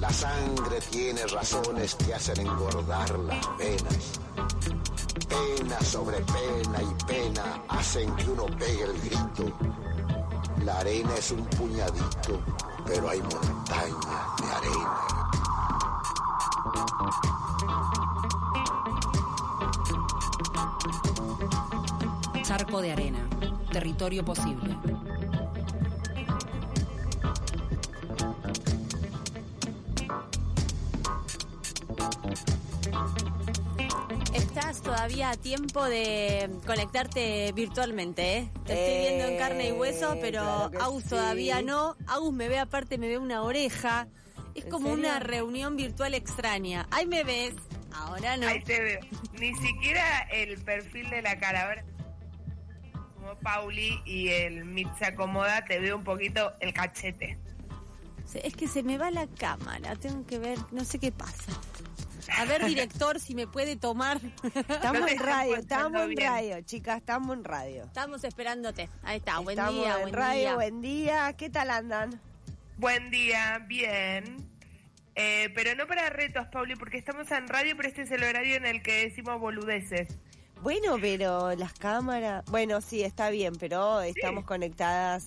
La sangre tiene razones que hacen engordar las venas. Pena sobre pena y pena hacen que uno pegue el grito. La arena es un puñadito, pero hay montañas de arena. Charco de arena, territorio posible. Estás todavía a tiempo de conectarte virtualmente, ¿eh? Te estoy viendo en carne y hueso, pero claro Agus sí. todavía no. Agus me ve aparte, me ve una oreja. Es como serio? una reunión virtual extraña. Ahí me ves, ahora no. Ahí te veo. Ni siquiera el perfil de la cara. A ver, como Pauli y el Meet se acomoda, te veo un poquito el cachete. Es que se me va la cámara, tengo que ver, no sé qué pasa. A ver, director, si me puede tomar. Estamos No te en están radio, escuchando estamos en bien. radio, chicas, estamos en radio. Estamos esperándote. Ahí está, buen Estamos día, en buen radio, día. buen día. ¿Qué tal andan? Buen día, bien. Pero no para retos, Pauli, porque estamos en radio, pero este es el horario en el que decimos boludeces. Bueno, pero las cámaras... Bueno, sí, está bien, pero estamos conectadas.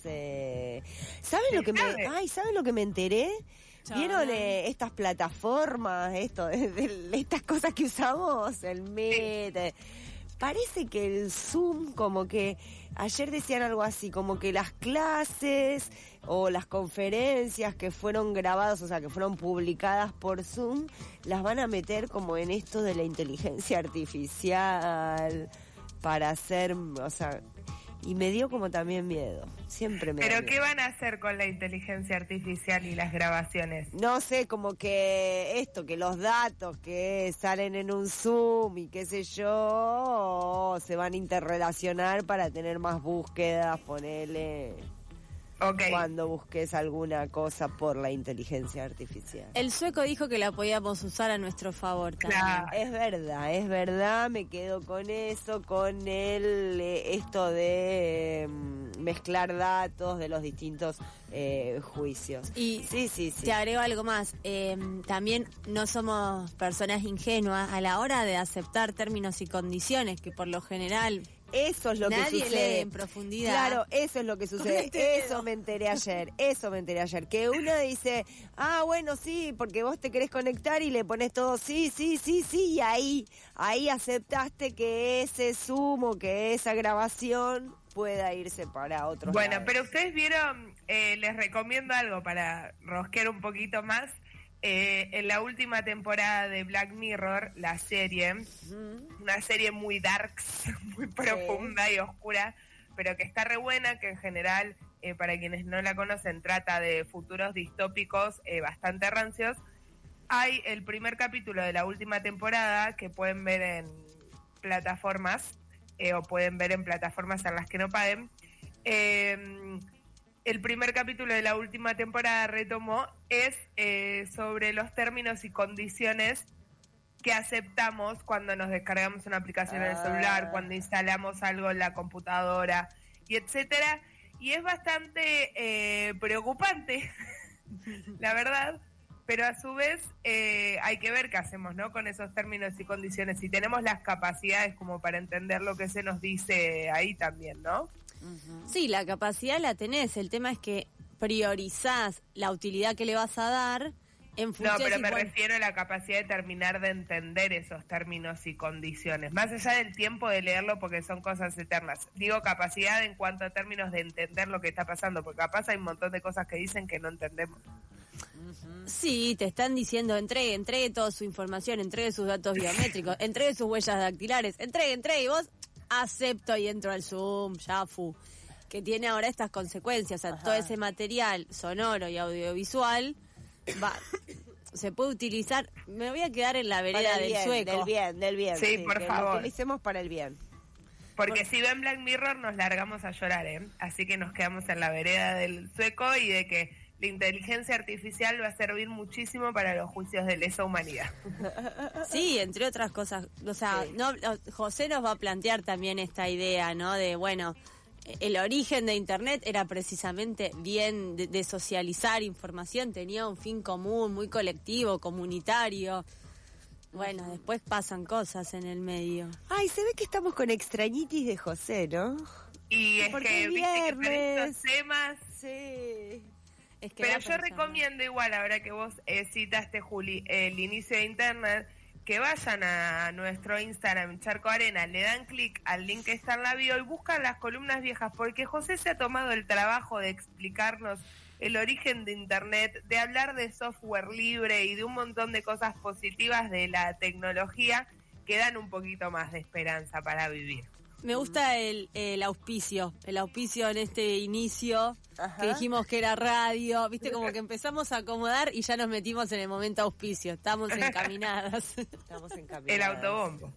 ¿Saben lo que me... ¿sabe? Ay, ¿saben lo que me enteré? ¿Vieron estas plataformas, estas cosas que usamos? El Meet. Parece que el Zoom, como que ayer decían algo así, como que las clases o las conferencias que fueron grabadas, o sea, que fueron publicadas por Zoom, las van a meter como en esto de la inteligencia artificial para hacer, o sea, y me dio como también miedo. Siempre me da ¿Pero miedo. qué van a hacer con la inteligencia artificial y las grabaciones? No sé, como que esto, que los datos que salen en un Zoom y qué sé yo, se van a interrelacionar para tener más búsquedas, ponele, Ok. cuando busques alguna cosa por la inteligencia artificial. El sueco dijo que la podíamos usar a nuestro favor también. Claro. Es verdad, me quedo con eso, con esto de mezclar datos de los distintos juicios. Y sí. te agrego algo más. También no somos personas ingenuas a la hora de aceptar términos y condiciones, que por lo general Eso es lo nadie que sucede. lee en profundidad. Claro, eso es lo que sucede. este Eso dedo. me enteré ayer. Que uno dice, bueno, sí, porque vos te querés conectar y le pones todo sí, y ahí aceptaste que ese Zoom o que esa grabación pueda irse para otros Bueno, lados. pero ustedes vieron, les recomiendo algo para rosquear un poquito más. En la última temporada de Black Mirror, la serie, una serie muy darks, muy profunda y oscura, pero que está re buena, que en general, para quienes no la conocen, trata de futuros distópicos bastante rancios. Hay el primer capítulo de la última temporada que pueden ver en plataformas, o pueden ver en plataformas en las que no paguen. El primer capítulo de la última temporada, retomó, es sobre los términos y condiciones que aceptamos cuando nos descargamos una aplicación en el celular, cuando instalamos algo en la computadora, y etcétera. Y es bastante preocupante, la verdad, pero a su vez hay que ver qué hacemos, ¿no?, con esos términos y condiciones, si tenemos las capacidades como para entender lo que se nos dice ahí también, ¿no? Sí, la capacidad la tenés. El tema es que priorizás la utilidad que le vas a dar en función No, pero de me si, bueno, refiero a la capacidad de terminar de entender esos términos y condiciones, más allá del tiempo de leerlo porque son cosas eternas. Digo capacidad en cuanto a términos de entender lo que está pasando, porque capaz hay un montón de cosas que dicen que no entendemos. Sí, te están diciendo entregue toda su información, entregue sus datos biométricos, entregue sus huellas dactilares, entregue, y vos acepto y entro al Zoom, que tiene ahora estas consecuencias, o sea, todo ese material sonoro y audiovisual se puede utilizar. Me voy a quedar en la vereda del sueco. Del bien. Sí, por que favor. lo utilicemos para el bien. Porque si ven Black Mirror nos largamos a llorar, así que nos quedamos en la vereda del sueco y de que la inteligencia artificial va a servir muchísimo para los juicios de lesa humanidad. Sí, entre otras cosas. O sea, José nos va a plantear también esta idea, ¿no? De, bueno, el origen de Internet era precisamente bien de socializar información, tenía un fin común, muy colectivo, comunitario. Bueno, después pasan cosas en el medio. Ay, se ve que estamos con extrañitis de José, ¿no? Y es porque que, es viste que con viernes. estos temas... Sí. Es que Pero va yo pasando. recomiendo igual, ahora que vos citaste, Juli, el inicio de Internet, que vayan a nuestro Instagram, Charco Arena, le dan clic al link que está en la bio y buscan las columnas viejas, porque José se ha tomado el trabajo de explicarnos el origen de Internet, de hablar de software libre y de un montón de cosas positivas de la tecnología que dan un poquito más de esperanza para vivir. Me gusta el auspicio en este inicio, Ajá. que dijimos que era radio, viste, como que empezamos a acomodar y ya nos metimos en el momento auspicio, estamos encaminadas. Estamos en camino. El autobombo.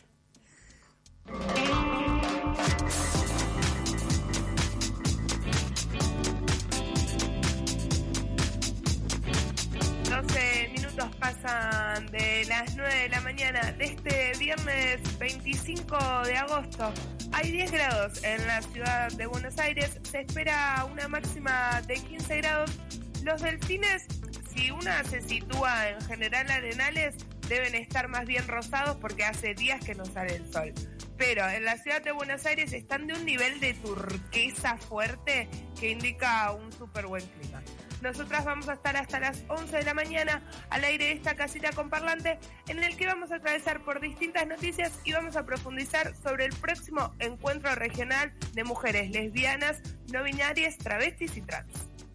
Minutos pasan de las 9 de la mañana de este viernes 25 de agosto. Hay 10 grados en la ciudad de Buenos Aires. Se espera una máxima de 15 grados. Los delfines, si una se sitúa en General Arenales, deben estar más bien rosados porque hace días que no sale el sol. Pero en la ciudad de Buenos Aires están de un nivel de turquesa fuerte que indica un súper buen clima. Nosotras vamos a estar hasta las 11 de la mañana al aire de esta casita con parlante, en el que vamos a atravesar por distintas noticias y vamos a profundizar sobre el próximo encuentro regional de mujeres lesbianas, no binarias, travestis y trans.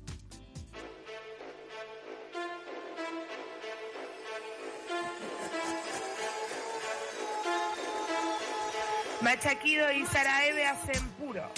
Machaquido y Sara Eve hacen puro.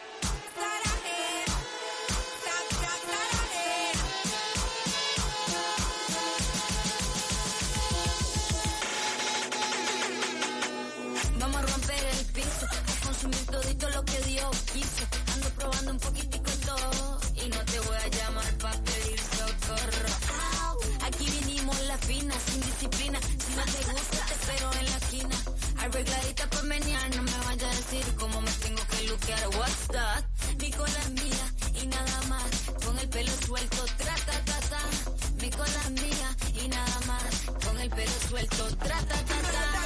Vamos a romper el piso, a consumir todito lo que Dios quiso. Ando probando un poquitico todo y no te voy a llamar pa' pedir socorro. Au, aquí vinimos la fina, sin disciplina. Si no te gusta te espero en la esquina. Arregladita por menear, no me vaya a decir cómo me tengo que luquear. What's that? Mi cola es mía y nada más. Con el pelo suelto, tra ta ta ta. Mi cola es mía y nada más. Con el pelo suelto, tra ta ta ta.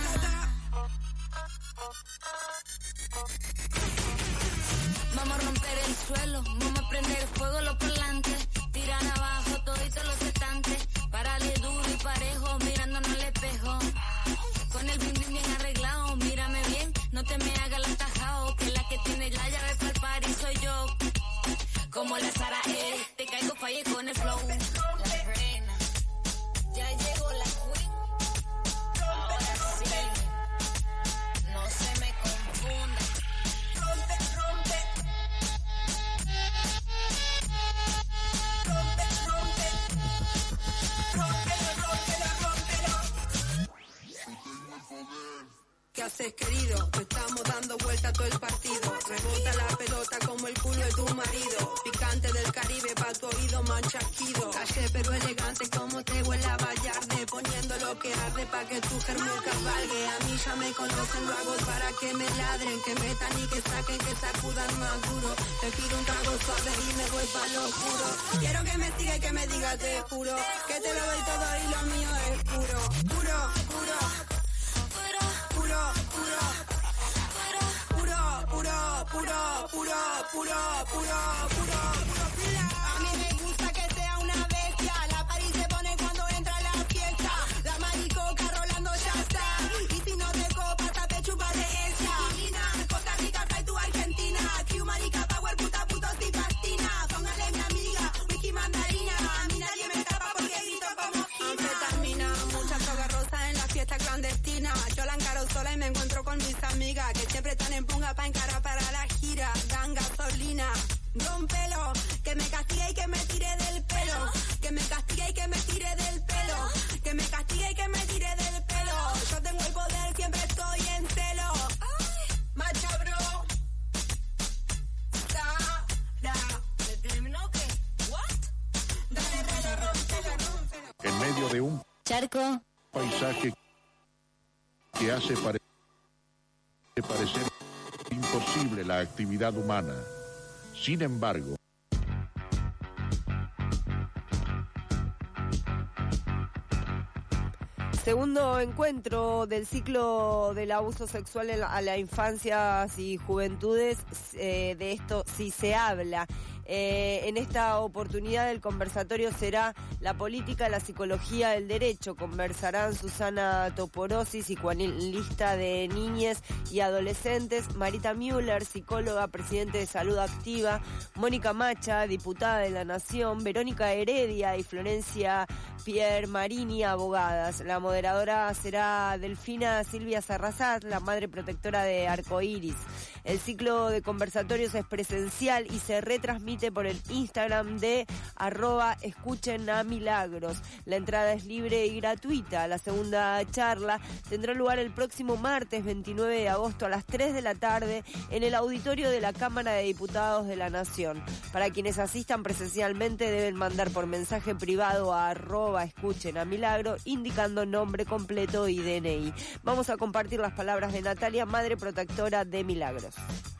Vamos a romper el suelo, vamos a prender fuego los parlantes. Tiran abajo toditos los estantes. Párale duro y parejo, mirándonos al espejo. Con el bling bling bien arreglado, mírame bien, no te me hagas la tajao, que la que tiene la llave para el party soy yo. Como la Sara te caigo falle con el flow. La reina, ya llegó la queen. Ahora sí, no se me confunda. Rompe, rompe. Rompe, rompe. Rómpelo, rómpelo, rómpelo. ¿Qué haces, querido? Te estamos dando vuelta todo el partido. Rebota la pelota como el culo de tu marido. Picante del Caribe pa' tu oído manchaquido. Calle pero elegante como te huele a Vallarde. Poniendo lo que arde pa' que tu germen cabalgue. A mí ya me conocen, lo hago para que me ladren. Que metan y que saquen, que sacudan más duro. Te pido un trago suave y me voy pa' lo oscuro. Quiero que me siga y que me diga te juro. Que te lo doy todo y lo mío es puro. Puro, puro. Puro, puro, puro, puro, puro, puro, puro, puro, puro, a mí me gusta que sea una bestia. La party se pone cuando entra la fiesta. La maricoca rolando ya está. Y si no te copas, a pechuga de esa. Divina, Costa Rica, trae tu Argentina. Q marica, power, puta, puto, si fascina. Póngale mi amiga, whisky mandarina. A mí nadie me tapa porque grito como Gina. Anfetamina, mucha droga rosa en la fiesta clandestina. Yo la encaro sola y me encuentro con mis amigas que siempre están en punga pa' encarar para la gira. Dan gasolina, rompelo, que me castigue y que me tire del pelo. Que me castigue y que me tire del pelo. Que me castigue y que me tire del pelo. Yo tengo el poder, siempre estoy en celo. Ay, macha bro. Sara. ¿Le terminó qué? What? Dale, dale, rompelo. En medio de un Charco. paisaje que hace parecer imposible la actividad humana. Sin embargo, segundo encuentro del ciclo del abuso sexual a la infancia y juventudes, de esto sí se habla. En esta oportunidad el conversatorio será la política, la psicología, el derecho. Conversarán Susana Toporosi, psicoanalista de niñez y adolescentes, Marita Müller, psicóloga, presidente de Salud Activa, Mónica Macha, diputada de la Nación, Verónica Heredia y Florencia Pierre Marini, abogadas. La moderadora será Delfina Silvia Sarrazat, la madre protectora de Arcoiris. El ciclo de conversatorios es presencial y se retransmite por el Instagram de @escuchenamilagros. La entrada es libre y gratuita. La segunda charla tendrá lugar el próximo martes 29 de agosto a las 3 de la tarde en el auditorio de la Cámara de Diputados de la Nación. Para quienes asistan presencialmente deben mandar por mensaje privado a @escuchenamilagro indicando nombre completo y DNI. Vamos a compartir las palabras de Natalia, madre protectora de Milagros.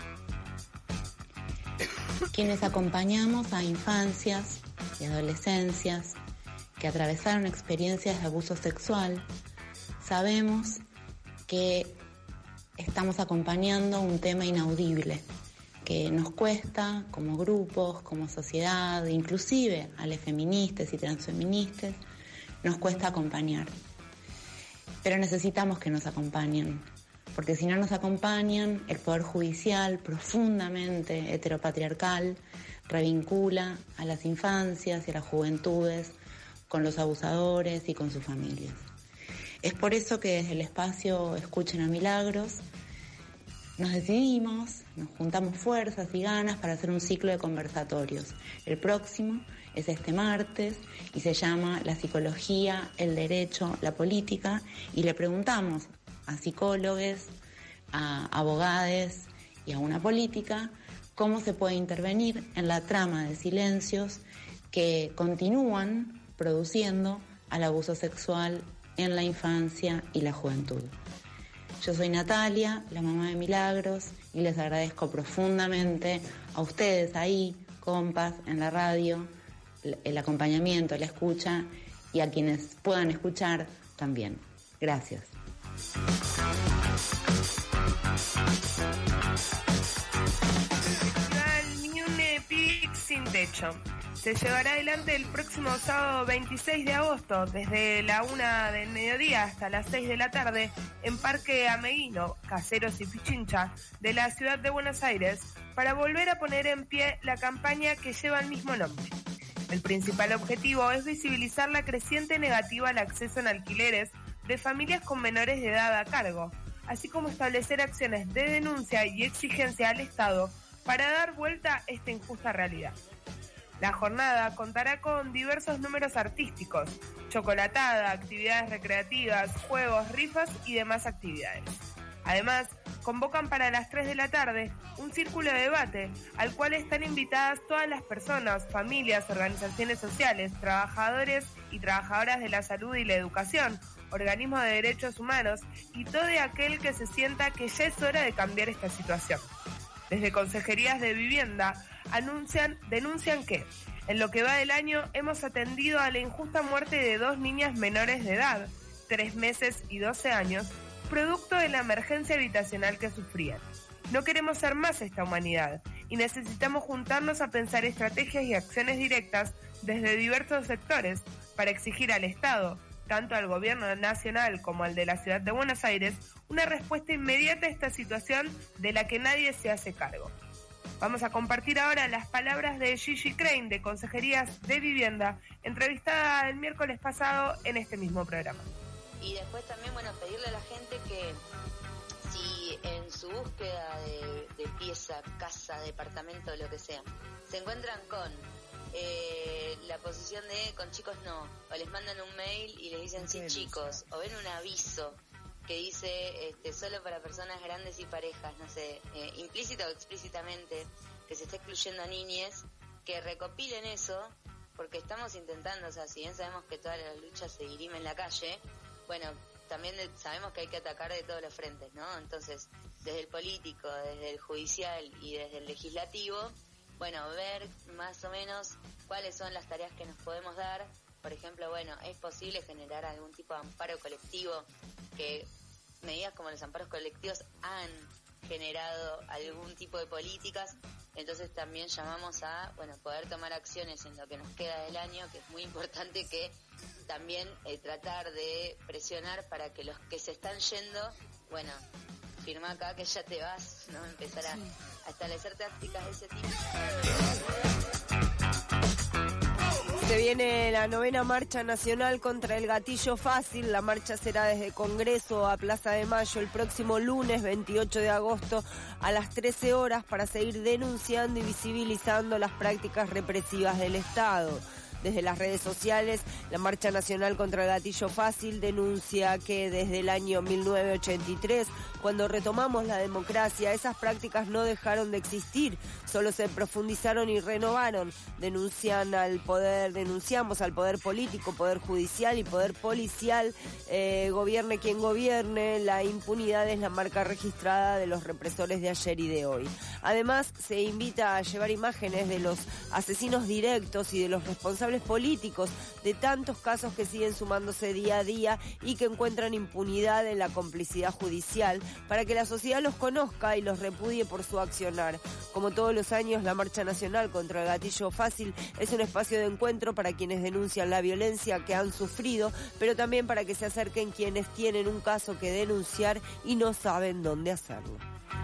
Quienes acompañamos a infancias y adolescencias que atravesaron experiencias de abuso sexual, sabemos que estamos acompañando un tema inaudible, que nos cuesta como grupos, como sociedad, inclusive a las feministas y transfeministas, nos cuesta acompañar. Pero necesitamos que nos acompañen, porque si no nos acompañan, el Poder Judicial, profundamente heteropatriarcal, revincula a las infancias y a las juventudes con los abusadores y con sus familias. Es por eso que desde el espacio Escuchen a Milagros nos decidimos, nos juntamos fuerzas y ganas para hacer un ciclo de conversatorios. El próximo es este martes y se llama La psicología, el derecho, la política, y le preguntamos a psicólogos, a abogados y a una política cómo se puede intervenir en la trama de silencios que continúan produciendo al abuso sexual en la infancia y la juventud. Yo soy Natalia, la mamá de Milagros, y les agradezco profundamente a ustedes ahí, compas, en la radio, el acompañamiento, la escucha, y a quienes puedan escuchar también. Gracias. Ni un Pic sin techo. Se llevará adelante el próximo sábado 26 de agosto, desde la 1 del mediodía hasta las 6 de la tarde, en Parque Ameguino, Caseros y Pichincha, de la ciudad de Buenos Aires, para volver a poner en pie la campaña que lleva el mismo nombre. El principal objetivo es visibilizar la creciente negativa al acceso en alquileres de familias con menores de edad a cargo, así como establecer acciones de denuncia y exigencia al Estado para dar vuelta a esta injusta realidad. La jornada contará con diversos números artísticos, chocolatada, actividades recreativas, juegos, rifas y demás actividades. Además, convocan para las 3 de la tarde un círculo de debate al cual están invitadas todas las personas, familias, organizaciones sociales, trabajadores y trabajadoras de la salud y la educación, organismos de derechos humanos y todo aquel que se sienta que ya es hora de cambiar esta situación. Desde Consejerías de Vivienda denuncian que en lo que va del año hemos atendido a la injusta muerte de 2 niñas menores de edad, 3 meses y 12 años, producto de la emergencia habitacional que sufrían. No queremos ser más esta humanidad y necesitamos juntarnos a pensar estrategias y acciones directas desde diversos sectores para exigir al Estado, tanto al gobierno nacional como al de la ciudad de Buenos Aires, una respuesta inmediata a esta situación de la que nadie se hace cargo. Vamos a compartir ahora las palabras de Gigi Crane, de Consejerías de Vivienda, entrevistada el miércoles pasado en este mismo programa. Y después también, pedirle a la gente que si en su búsqueda de pieza, casa, departamento, lo que sea, se encuentran con la posición de con chicos no, o les mandan un mail y les dicen sin chicos, o ven un aviso que dice solo para personas grandes y parejas, no sé, implícita o explícitamente, que se está excluyendo a niñes, que recopilen eso, porque estamos intentando, o sea, si bien sabemos que toda la lucha se dirime en la calle, bueno, también sabemos que hay que atacar de todos los frentes, ¿no? Entonces, desde el político, desde el judicial y desde el legislativo, bueno, ver más o menos cuáles son las tareas que nos podemos dar. Por ejemplo, bueno, es posible generar algún tipo de amparo colectivo, que medidas como los amparos colectivos han generado algún tipo de políticas. Entonces también llamamos a, bueno, poder tomar acciones en lo que nos queda del año, que es muy importante que también tratar de presionar para que los que se están yendo, bueno, firma acá que ya te vas, ¿no? Empezar a establecer tácticas de ese tipo. Se viene la 9ª Marcha Nacional contra el Gatillo Fácil. La marcha será desde Congreso a Plaza de Mayo el próximo lunes 28 de agosto a las 13 horas para seguir denunciando y visibilizando las prácticas represivas del Estado. Desde las redes sociales, la Marcha Nacional contra el Gatillo Fácil denuncia que desde el año 1983, cuando retomamos la democracia, esas prácticas no dejaron de existir, solo se profundizaron y renovaron. Denunciamos al poder político, poder judicial y poder policial, gobierne quien gobierne, la impunidad es la marca registrada de los represores de ayer y de hoy. Además, se invita a llevar imágenes de los asesinos directos y de los responsables políticos de tantos casos que siguen sumándose día a día y que encuentran impunidad en la complicidad judicial, para que la sociedad los conozca y los repudie por su accionar. Como todos los años, la Marcha Nacional contra el Gatillo Fácil es un espacio de encuentro para quienes denuncian la violencia que han sufrido, pero también para que se acerquen quienes tienen un caso que denunciar y no saben dónde hacerlo.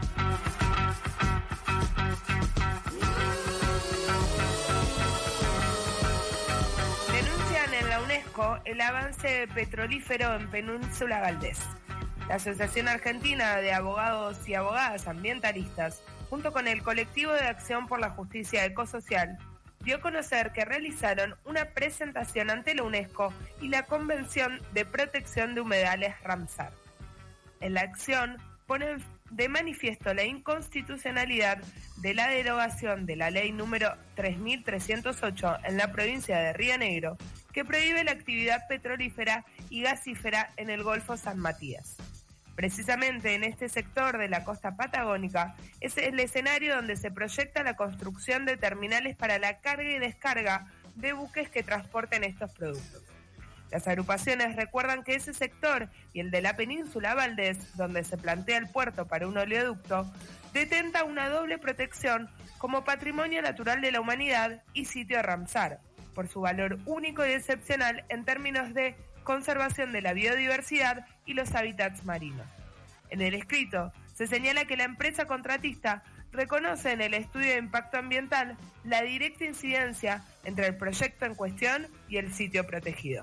El avance petrolífero en Península Valdés. La Asociación Argentina de Abogados y Abogadas Ambientalistas, junto con el Colectivo de Acción por la Justicia Ecosocial, dio a conocer que realizaron una presentación ante la UNESCO y la Convención de Protección de Humedales Ramsar. En la acción ponen de manifiesto la inconstitucionalidad de la derogación de la ley número 3308 en la provincia de Río Negro, que prohíbe la actividad petrolífera y gasífera en el Golfo San Matías. Precisamente en este sector de la costa patagónica es el escenario donde se proyecta la construcción de terminales para la carga y descarga de buques que transporten estos productos. Las agrupaciones recuerdan que ese sector y el de la península Valdés, donde se plantea el puerto para un oleoducto, detenta una doble protección como patrimonio natural de la humanidad y sitio Ramsar, por su valor único y excepcional en términos de conservación de la biodiversidad y los hábitats marinos. En el escrito se señala que la empresa contratista reconoce en el estudio de impacto ambiental la directa incidencia entre el proyecto en cuestión y el sitio protegido.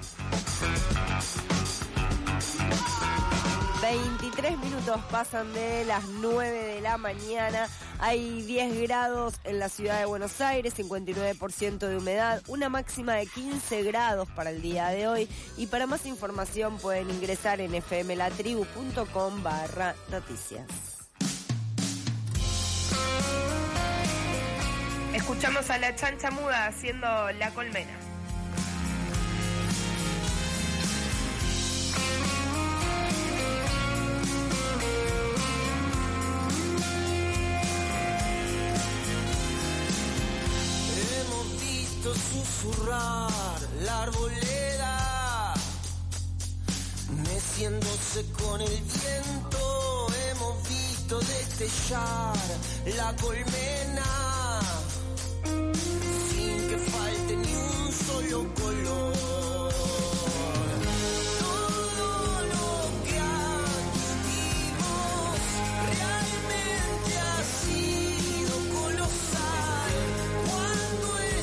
23 minutos pasan de las 9 de la mañana. Hay 10 grados en la ciudad de Buenos Aires, 59% de humedad, una máxima de 15 grados para el día de hoy. Y para más información pueden ingresar en fmlatribu.com/noticias. Escuchamos a La Chancha Muda haciendo La Colmena. Susurrar la arboleda, meciéndose con el viento. Hemos visto destellar la colmena sin que falte ni un solo color. Todo lo que adquirimos realmente ha sido colosal. Cuando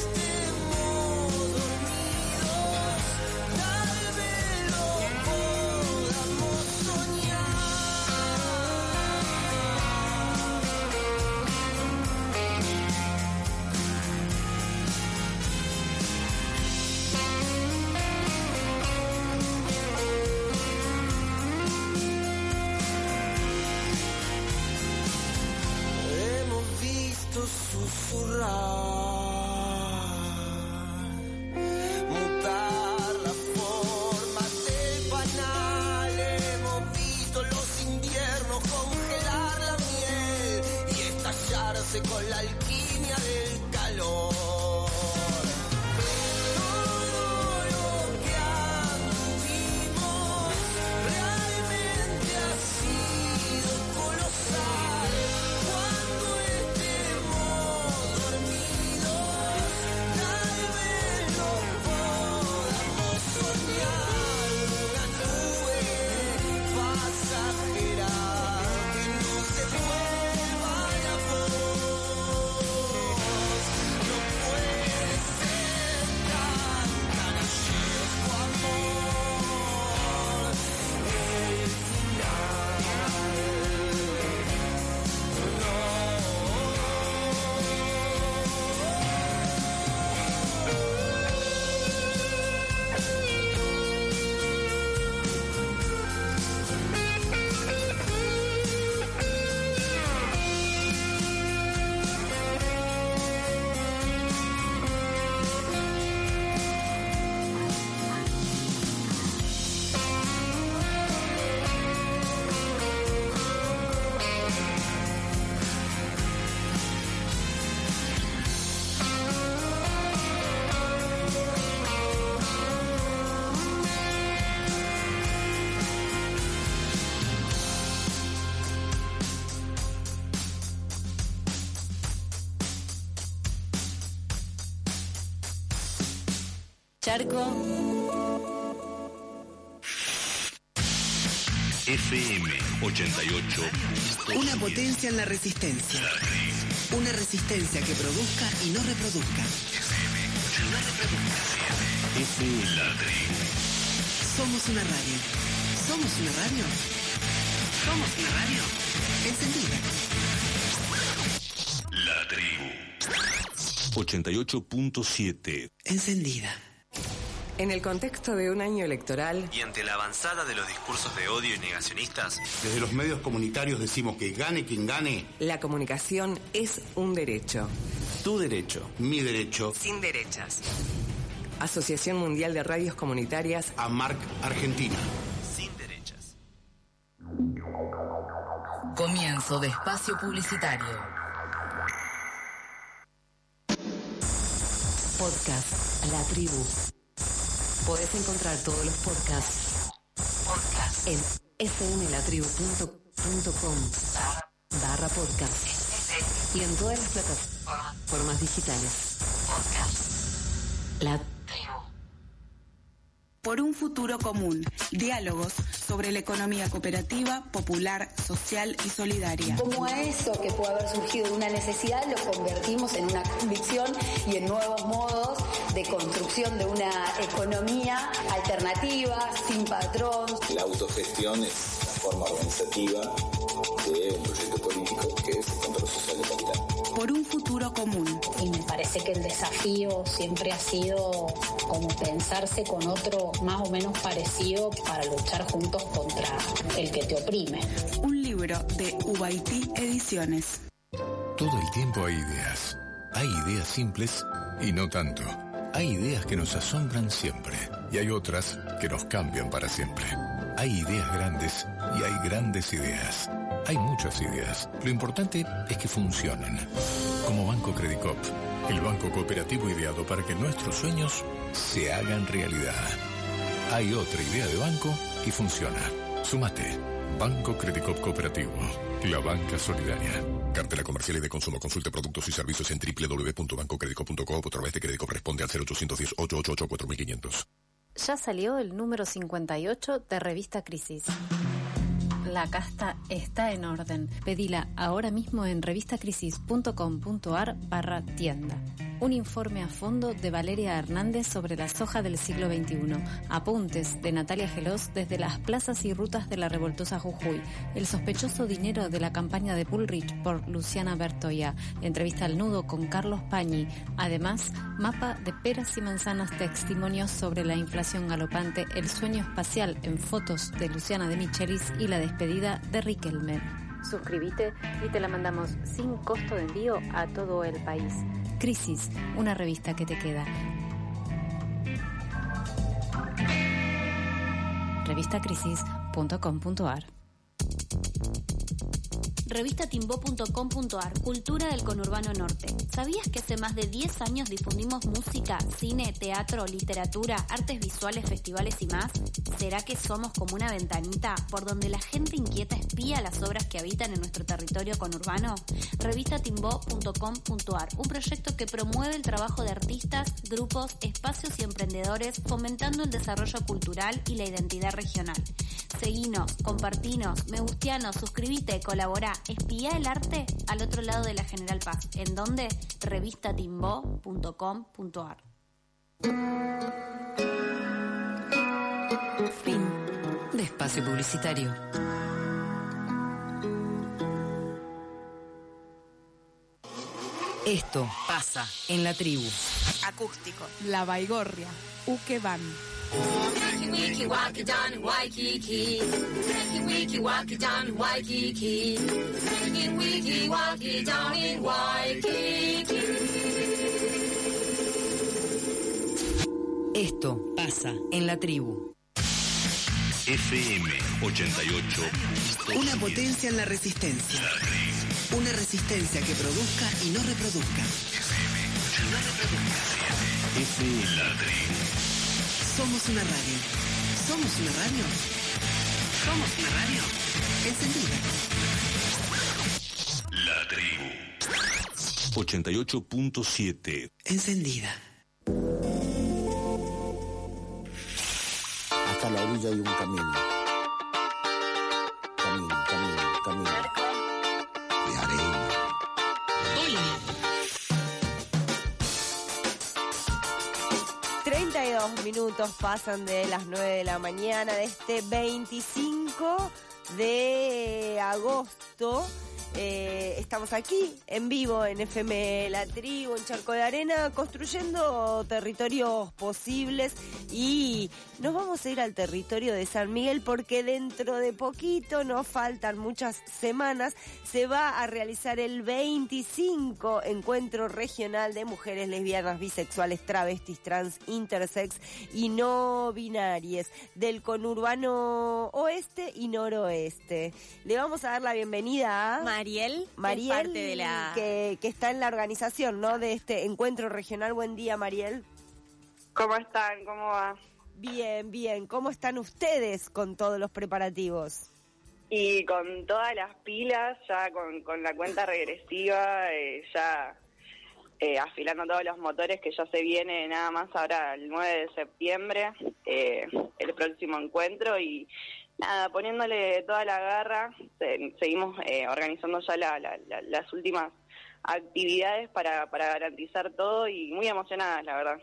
mutar la forma del panal, hemos visto los inviernos congelar. nace con la alquimia del calor. Todo lo que anduvimos realmente ha sido colosal. Cuando estemos dormidos, tal vez no podamos soñar una nube pasajera que no se vuelva de a vos. No puede ser tan canallesco amor. El Charco. FM 88. Una potencia en la resistencia. Una resistencia que produzca y no reproduzca. FM La Tribu. Somos una radio. ¿Somos una radio? ¿Somos una radio? Encendida. La Tribu. 88.7. Encendida. En el contexto de un año electoral y ante la avanzada de los discursos de odio y negacionistas, desde los medios comunitarios decimos que gane quien gane, la comunicación es un derecho. Tu derecho. Mi derecho. Sin derechas. Asociación Mundial de Radios Comunitarias. AMARC Argentina. Sin derechas. Comienzo de espacio publicitario. Podcast La Tribu. Podés encontrar todos los podcasts en fmlatribu.com/podcast y en todas las plataformas digitales. La Tribu. Por un futuro común. Diálogos sobre la economía cooperativa, popular, social y solidaria. Como a eso que puede haber surgido de una necesidad lo convertimos en una convicción y en nuevos modos de construcción de una economía alternativa, sin patrón. La autogestión es la forma organizativa de un proyecto político que es el control social de capital. Por un futuro común. Y me parece que el desafío siempre ha sido como pensarse con otro más o menos parecido para luchar juntos contra el que te oprime. Un libro de Ubaití Ediciones. Todo el tiempo hay ideas. Hay ideas simples y no tanto. Hay ideas que nos asombran siempre y hay otras que nos cambian para siempre. Hay ideas grandes y hay grandes ideas. Hay muchas ideas. Lo importante es que funcionen. Como Banco Credicop, el banco cooperativo ideado para que nuestros sueños se hagan realidad. Hay otra idea de banco y funciona. Súmate. Banco Credicop Cooperativo. La banca solidaria. Cartela comercial y de consumo. Consulte productos y servicios en www.bancocredico.com o a través de Credicop. Responde al 0810-888-4500. Ya salió el número 58 de Revista Crisis. La casta está en orden. Pedila ahora mismo en revistacrisis.com.ar/tienda. Un informe a fondo de Valeria Hernández sobre la soja del siglo XXI. Apuntes de Natalia Gelós desde las plazas y rutas de la revoltosa Jujuy. El sospechoso dinero de la campaña de Bullrich por Luciana Bertoia. Entrevista al nudo con Carlos Pañi. Además, mapa de peras y manzanas, testimonios sobre la inflación galopante, el sueño espacial en fotos de Luciana de Michelis y la despedida de Riquelme. Suscríbete y te la mandamos sin costo de envío a todo el país. Crisis, una revista que te queda. Revistacrisis.com.ar. Revistatimbo.com.ar, Cultura del Conurbano Norte. ¿Sabías que hace más de 10 años difundimos música, cine, teatro, literatura, artes visuales, festivales y más? ¿Será que somos como una ventanita por donde la gente inquieta espía las obras que habitan en nuestro territorio conurbano? Revistatimbo.com.ar, un proyecto que promueve el trabajo de artistas, grupos, espacios y emprendedores, fomentando el desarrollo cultural y la identidad regional. Seguinos, compartinos, me gusteanos, suscribite, colaborá, espía el arte al otro lado de la General Paz. ¿En dónde? Revistatimbo.com.ar. Fin de espacio publicitario. Esto pasa en la tribu. Acústico. La Baigorria. Ukeban. Wiki waki dan Waikiki. Wiki waki dan Waikiki. Wiki waki down in Waikiki. Esto pasa en la tribu. FM 88. Una potencia en la resistencia. Una resistencia que produzca y no reproduzca. FM La Tribu. Somos una radio. ¿Somos una radio? ¿Somos una radio? Encendida. La Tribu. 88.7. Encendida. Hasta la orilla hay un camino. Camino. De arena. Hola. 32 minutos pasan de las 9 de la mañana de este 25 de agosto. Estamos aquí en vivo en FM La Tribu, en Charco de Arena, construyendo territorios posibles, y nos vamos a ir al territorio de San Miguel porque dentro de poquito, nos faltan muchas semanas, se va a realizar el 25 Encuentro Regional de Mujeres Lesbianas, Bisexuales, Travestis, Trans, Intersex y No Binarias del conurbano oeste y noroeste. Le vamos a dar la bienvenida a Mariel, parte de la... que está en la organización, ¿no?, de este encuentro regional. Buen día, Mariel. ¿Cómo están? ¿Cómo va? Bien. ¿Cómo están ustedes con todos los preparativos? Y con todas las pilas, ya con la cuenta regresiva, ya afilando todos los motores, que ya se viene nada más ahora el 9 de septiembre, el próximo encuentro, y nada, poniéndole toda la garra. Seguimos organizando ya las últimas actividades para garantizar todo, y muy emocionadas, la verdad.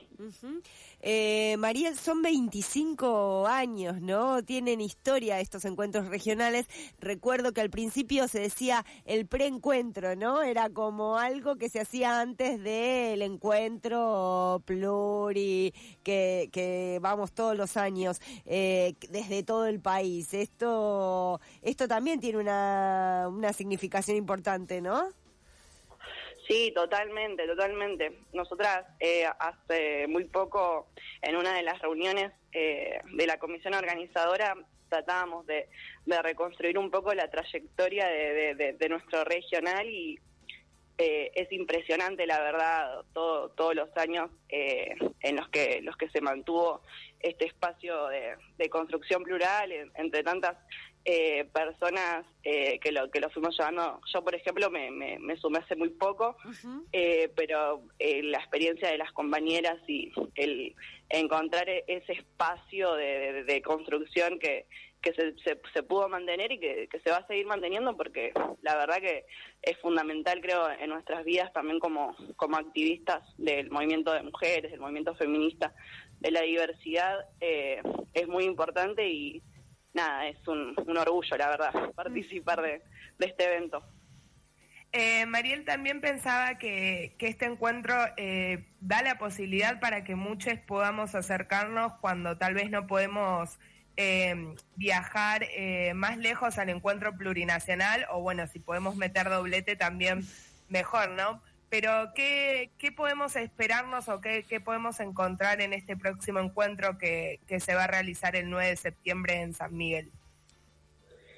Mariel, son 25 años, ¿no? Tienen historia estos encuentros regionales. Recuerdo que al principio se decía el preencuentro, ¿no? Era como algo que se hacía antes del encuentro pluri, que vamos todos los años, desde todo el país. Esto también tiene una significación importante, ¿no? Sí, totalmente. Nosotras hace muy poco, en una de las reuniones de la comisión organizadora, tratábamos de reconstruir un poco la trayectoria de nuestro regional, y es impresionante, la verdad, todos los años en los que se mantuvo este espacio de construcción plural entre tantas personas que lo fuimos llevando. Yo, por ejemplo, me sumé hace muy poco, pero la experiencia de las compañeras y el encontrar ese espacio de construcción que se pudo mantener y que se va a seguir manteniendo, porque la verdad que es fundamental, creo, en nuestras vidas también como activistas del movimiento de mujeres, del movimiento feminista, de la diversidad. Es muy importante, y nada, es un orgullo, la verdad, participar de este evento. Mariel, también pensaba que este encuentro da la posibilidad para que muchos podamos acercarnos cuando tal vez no podemos viajar más lejos al encuentro plurinacional, o bueno, si podemos meter doblete también mejor, ¿no? Pero ¿qué podemos esperarnos o qué podemos encontrar en este próximo encuentro que se va a realizar el 9 de septiembre en San Miguel?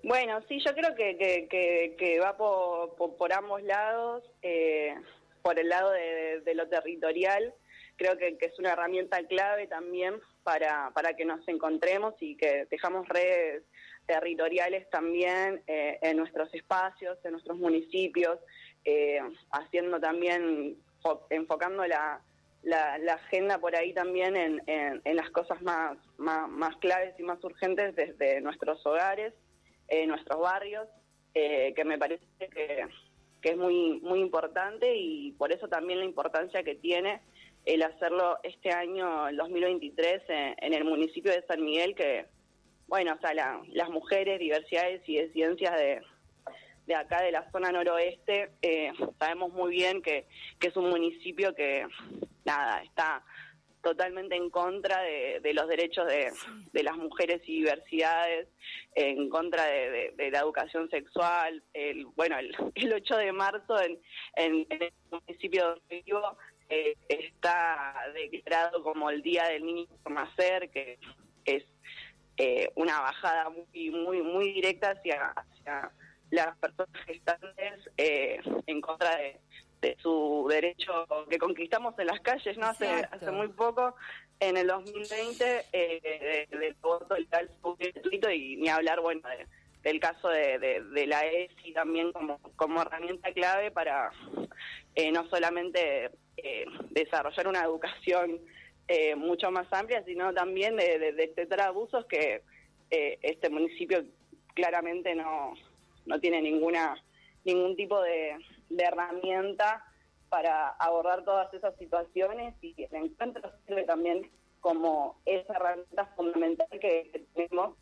Bueno, sí, yo creo que va por ambos lados. Por el lado de lo territorial, creo que es una herramienta clave también para que nos encontremos y que dejamos redes territoriales también en nuestros espacios, en nuestros municipios, haciendo también, enfocando la agenda por ahí también en las cosas más claves y más urgentes desde nuestros hogares, nuestros barrios, que me parece que es muy importante, y por eso también la importancia que tiene el hacerlo este año, el 2023, en el municipio de San Miguel, que, bueno, o sea, las mujeres, diversidades y disidencias de acá, de la zona noroeste, sabemos muy bien que es un municipio que, nada, está totalmente en contra de los derechos de las mujeres y diversidades, en contra de la educación sexual. El 8 de marzo en el municipio donde vivo está declarado como el Día del Niño por Nacer, que es una bajada muy directa hacia las personas gestantes, en contra de su derecho que conquistamos en las calles, ¿no? Hace muy poco, en el 2020, del voto legal gratuito, y ni hablar, bueno, del caso de la ESI también como herramienta clave para no solamente desarrollar una educación mucho más amplia, sino también de detectar abusos que este municipio claramente no tiene ningún tipo de herramienta para abordar todas esas situaciones, y el encuentro sirve también como esa herramienta fundamental que tenemos,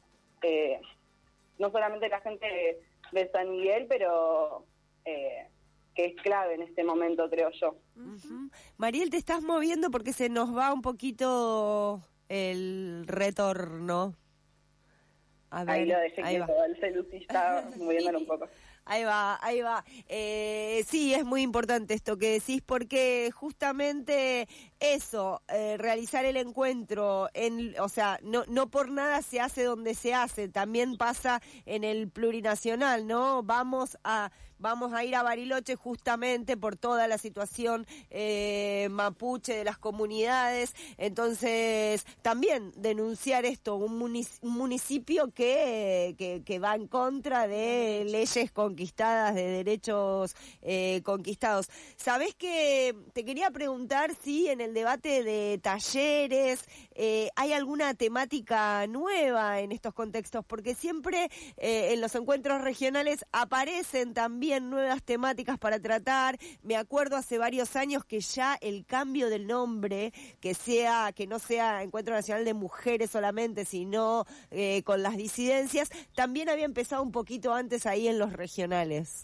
no solamente la gente de San Miguel, pero que es clave en este momento, creo yo. Uh-huh. Mariel, te estás moviendo porque se nos va un poquito el retorno. A ver, ahí lo dejé ahí quieto, el celular está moviéndolo un poco. Ahí va. Sí, es muy importante esto que decís, porque justamente eso, realizar el encuentro, o sea, no por nada se hace donde se hace, también pasa en el plurinacional, ¿no? Vamos a ir a Bariloche justamente por toda la situación mapuche de las comunidades, entonces también denunciar esto, un municipio que va en contra de leyes conquistadas, de derechos conquistados. ¿Sabés que te quería preguntar si en el debate de talleres hay alguna temática nueva en estos contextos? Porque siempre en los encuentros regionales aparecen también nuevas temáticas para tratar. Me acuerdo hace varios años que ya el cambio del nombre, que no sea Encuentro Nacional de Mujeres solamente, sino con las disidencias, también había empezado un poquito antes ahí en los regionales.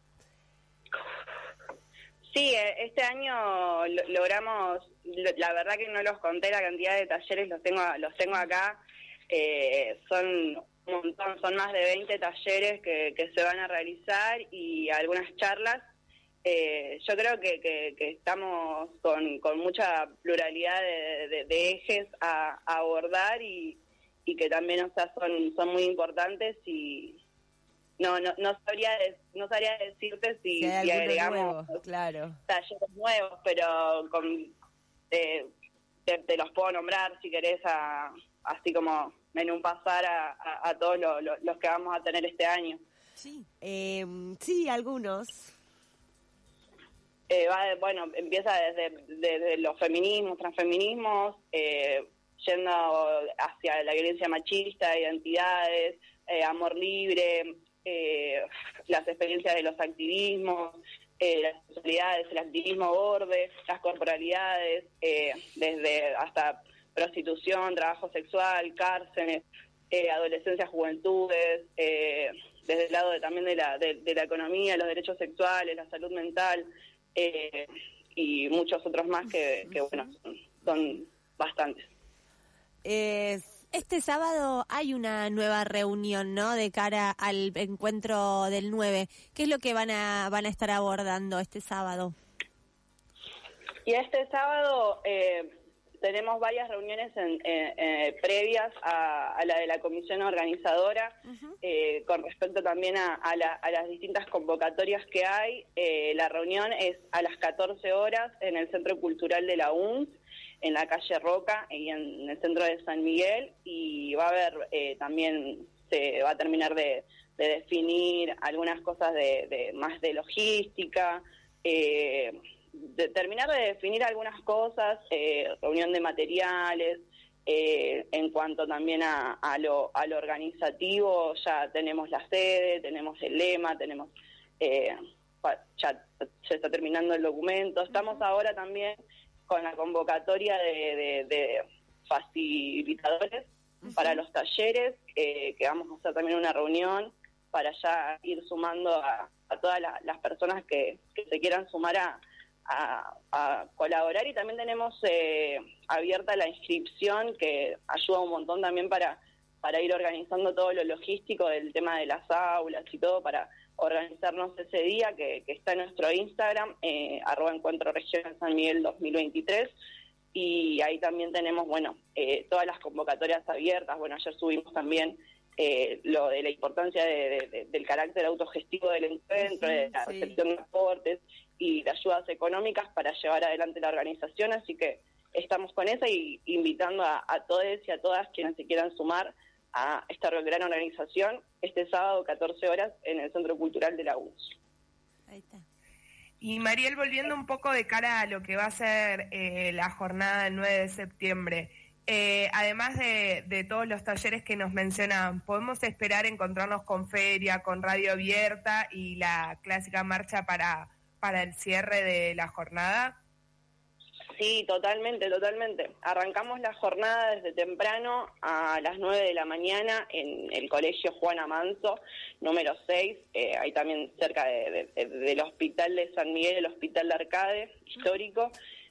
Sí, este año logramos, la verdad que no los conté la cantidad de talleres, los tengo acá, son un montón, son más de 20 talleres que se van a realizar y algunas charlas. Yo creo que estamos con mucha pluralidad de ejes a abordar y que también, o sea, son muy importantes, y no sabría decirte si agregamos claro, talleres nuevos, pero te los puedo nombrar si querés, así como en un pasar a todos los que vamos a tener este año. Sí, sí, algunos. Empieza desde los feminismos, transfeminismos, yendo hacia la violencia machista, identidades, amor libre, las experiencias de los activismos, las sexualidades, el activismo borde, las corporalidades, desde hasta prostitución, trabajo sexual, cárceles, adolescencia, juventudes, desde el lado también de la economía, los derechos sexuales, la salud mental, y muchos otros más que bueno, son bastantes. Este sábado hay una nueva reunión, ¿no?, de cara al encuentro del 9. ¿Qué es lo que van a estar abordando este sábado? Y este sábado tenemos varias reuniones previas a la de la comisión organizadora, con respecto también a las distintas convocatorias que hay. La reunión es a las 14 horas en el Centro Cultural de la UNS, en la calle Roca y en el centro de San Miguel, y va a haber también, se va a terminar de definir algunas cosas más de logística, terminar de definir algunas cosas, reunión de materiales, en cuanto también a lo organizativo. Ya tenemos la sede, tenemos el lema, tenemos ya se está terminando el documento. Estamos ahora también con la convocatoria de facilitadores para los talleres, que vamos a hacer también una reunión para ya ir sumando a todas las personas que se quieran sumar a colaborar. Y también tenemos abierta la inscripción, que ayuda un montón también para ir organizando todo lo logístico del tema de las aulas y todo, para organizarnos ese día, que está en nuestro Instagram, @Encuentro Regional San Miguel 2023, y ahí también tenemos, todas las convocatorias abiertas. Ayer subimos también lo de la importancia del carácter autogestivo del encuentro, de la recepción de aportes y de ayudas económicas para llevar adelante la organización, así que estamos con eso y invitando a todos y a todas quienes se quieran sumar a esta gran organización este sábado 14 horas en el Centro Cultural de la UNS. Ahí está. Y Mariel, volviendo un poco de cara a lo que va a ser la jornada del 9 de septiembre, además de todos los talleres que nos mencionaban, ¿podemos esperar encontrarnos con feria, con radio abierta y la clásica marcha para el cierre de la jornada? Sí, totalmente. Arrancamos la jornada desde temprano a las 9 de la mañana en el Colegio Juana Manso, número 6, ahí también cerca del Hospital de San Miguel, el Hospital de Arcade, histórico,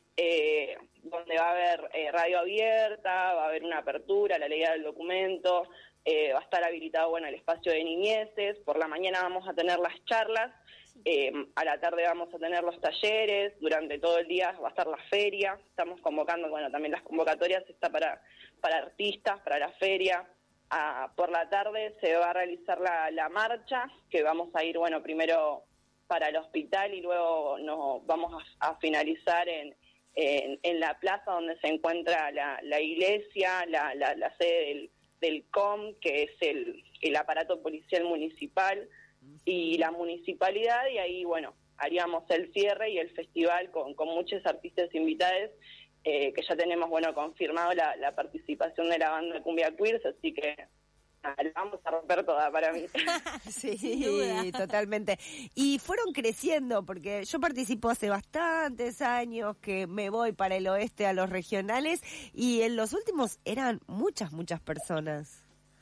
donde va a haber radio abierta, va a haber una apertura, la leída del documento, va a estar habilitado el espacio de niñeces. Por la mañana vamos a tener las charlas, a la tarde vamos a tener los talleres, durante todo el día va a estar la feria. Estamos convocando, también las convocatorias está para artistas, para la feria. Por la tarde se va a realizar la marcha, que vamos a ir, primero para el hospital y luego nos vamos a finalizar en la plaza donde se encuentra la iglesia, la sede del COM, que es el aparato policial municipal, y la municipalidad, y ahí, haríamos el cierre y el festival con muchos artistas invitados, que ya tenemos, confirmado la participación de la banda Cumbia Queers, así que la vamos a romper toda para mí. Sí, totalmente. Y fueron creciendo, porque yo participo hace bastantes años que me voy para el oeste a los regionales, y en los últimos eran muchas personas.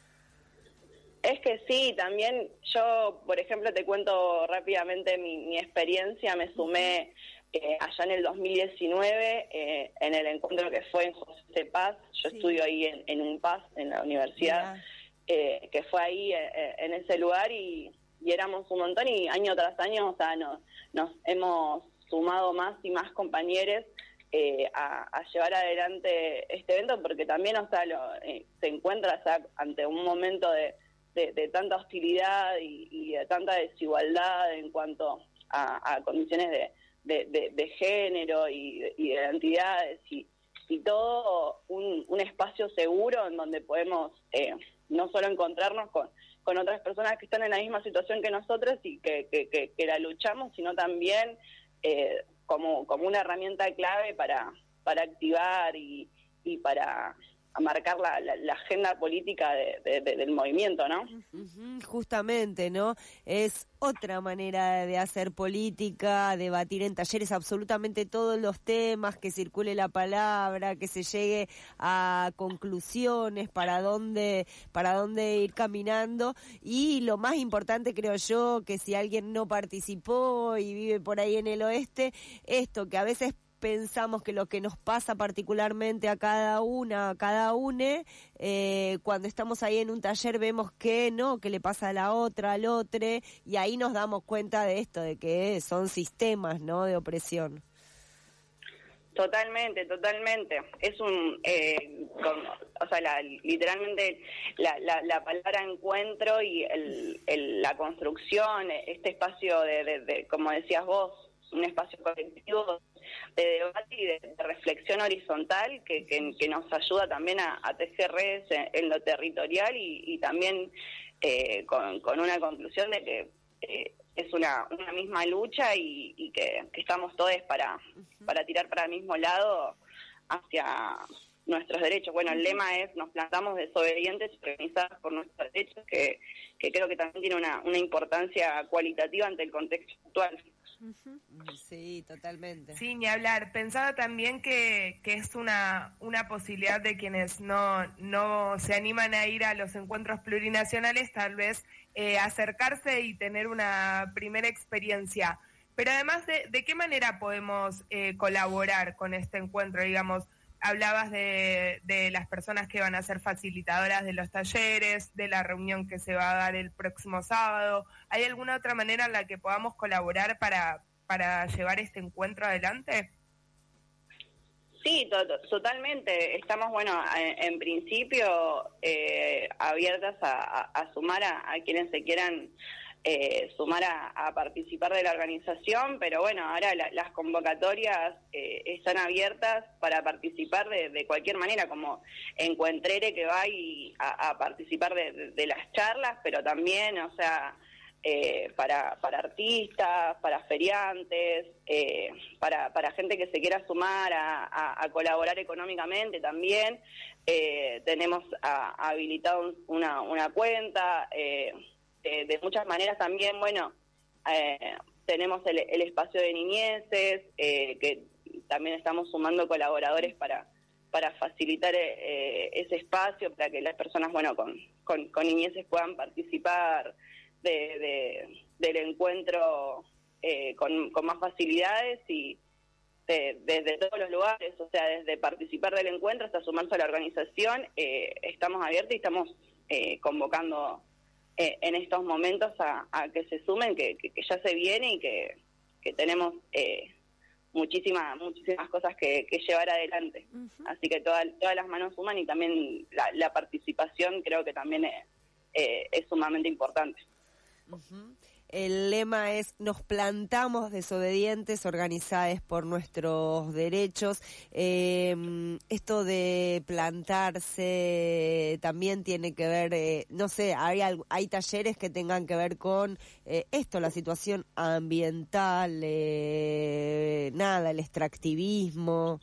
Es que sí, también yo, por ejemplo, te cuento rápidamente mi experiencia. Me sumé allá en el 2019 en el encuentro que fue en José Paz. Yo estudio ahí en UNPAS, en la universidad, que fue ahí en ese lugar, y éramos un montón, y año tras año nos hemos sumado más y más compañeros a llevar adelante este evento, porque también se encuentra ante un momento de tanta hostilidad y de tanta desigualdad en cuanto a condiciones de género y de identidades, y todo un espacio seguro en donde podemos no solo encontrarnos con otras personas que están en la misma situación que nosotros y que la luchamos, sino también como una herramienta clave para activar y para marcar la agenda política del movimiento, ¿no? Justamente, ¿no? Es otra manera de hacer política, debatir en talleres absolutamente todos los temas, que circule la palabra, que se llegue a conclusiones para dónde ir caminando. Y lo más importante, creo yo, que si alguien no participó y vive por ahí en el oeste, esto que a veces pensamos que lo que nos pasa particularmente a cada una, cuando estamos ahí en un taller vemos que no, que le pasa a la otra, al otro, y ahí nos damos cuenta de esto, de que son sistemas, ¿no?, de opresión. Totalmente. Es literalmente la palabra encuentro y la construcción, este espacio de, como decías vos, un espacio colectivo de debate y de reflexión horizontal que nos ayuda también a tejer redes en lo territorial y también con una conclusión de que es una misma lucha y que estamos todos para tirar para el mismo lado hacia nuestros derechos. Bueno, el lema es: nos plantamos desobedientes y organizadas por nuestros derechos, que creo que también tiene una importancia cualitativa ante el contexto actual. Sí, totalmente. Sí, ni hablar. Pensaba también que es una posibilidad de quienes no se animan a ir a los encuentros plurinacionales, tal vez acercarse y tener una primera experiencia. Pero además, ¿de qué manera podemos colaborar con este encuentro? Digamos, hablabas de las personas que van a ser facilitadoras de los talleres, de la reunión que se va a dar el próximo sábado. ¿Hay alguna otra manera en la que podamos colaborar para llevar este encuentro adelante? Sí, totalmente. Estamos, en principio abiertas a sumar a quienes se quieran sumar a participar de la organización, pero ahora las convocatorias están abiertas para participar de cualquier manera, como Encuentrere, que va a participar de las charlas, pero también, para artistas, para feriantes, para gente que se quiera sumar a colaborar económicamente también. Tenemos habilitado una cuenta, de muchas maneras también. Tenemos el espacio de niñeces, que también estamos sumando colaboradores para facilitar ese espacio, para que las personas con niñeces puedan participar del encuentro con más facilidades y desde todos los lugares, desde participar del encuentro hasta sumarse a la organización. Estamos abiertos y estamos convocando en estos momentos a que se sumen, que ya se viene y que tenemos muchísimas cosas que llevar adelante. Así que todas las manos suman y también la participación creo que también es sumamente importante. El lema es: nos plantamos desobedientes, organizadas por nuestros derechos. Esto de plantarse también tiene que ver, hay talleres que tengan que ver con la situación ambiental, el extractivismo.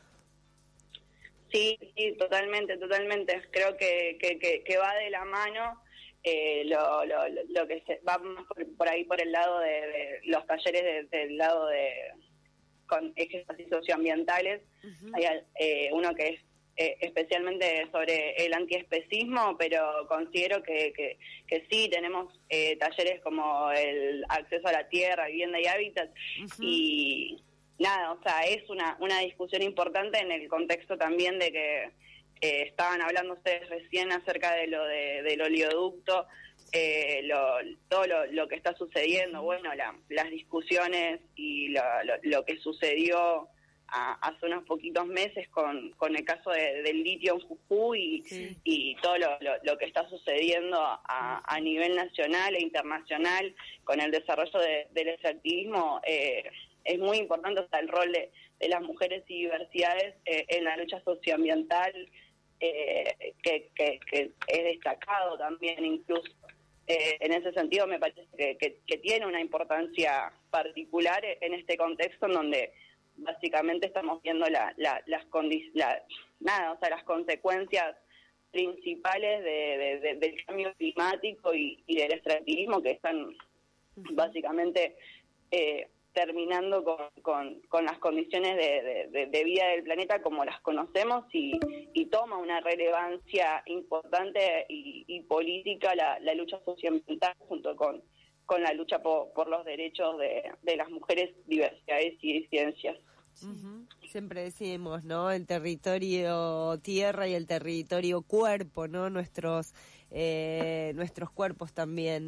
Sí, totalmente. Creo que va de la mano. Lo que se va más por ahí, por el lado de los talleres del lado con ejes así socioambientales. Hay uno que es especialmente sobre el antiespecismo, pero considero que sí, tenemos talleres como el acceso a la tierra, vivienda y hábitat, y es una discusión importante en el contexto también de que estaban hablando ustedes recién acerca de lo del oleoducto, todo lo que está sucediendo, las discusiones y lo que sucedió hace unos poquitos meses con el caso del litio en Jujuy y todo lo que está sucediendo a nivel nacional e internacional con el desarrollo del extractivismo. Es muy importante el rol de las mujeres y diversidades en la lucha socioambiental, que es destacado también incluso. En ese sentido me parece que tiene una importancia particular en este contexto en donde básicamente estamos viendo las consecuencias principales del cambio climático y del extractivismo, que están básicamente terminando con las condiciones de vida del planeta como las conocemos, y toma una relevancia importante y política la lucha socioambiental junto con la lucha por los derechos de las mujeres, diversidades y disidencias. Siempre decimos, ¿no? El territorio tierra y el territorio cuerpo, ¿no? Nuestros cuerpos también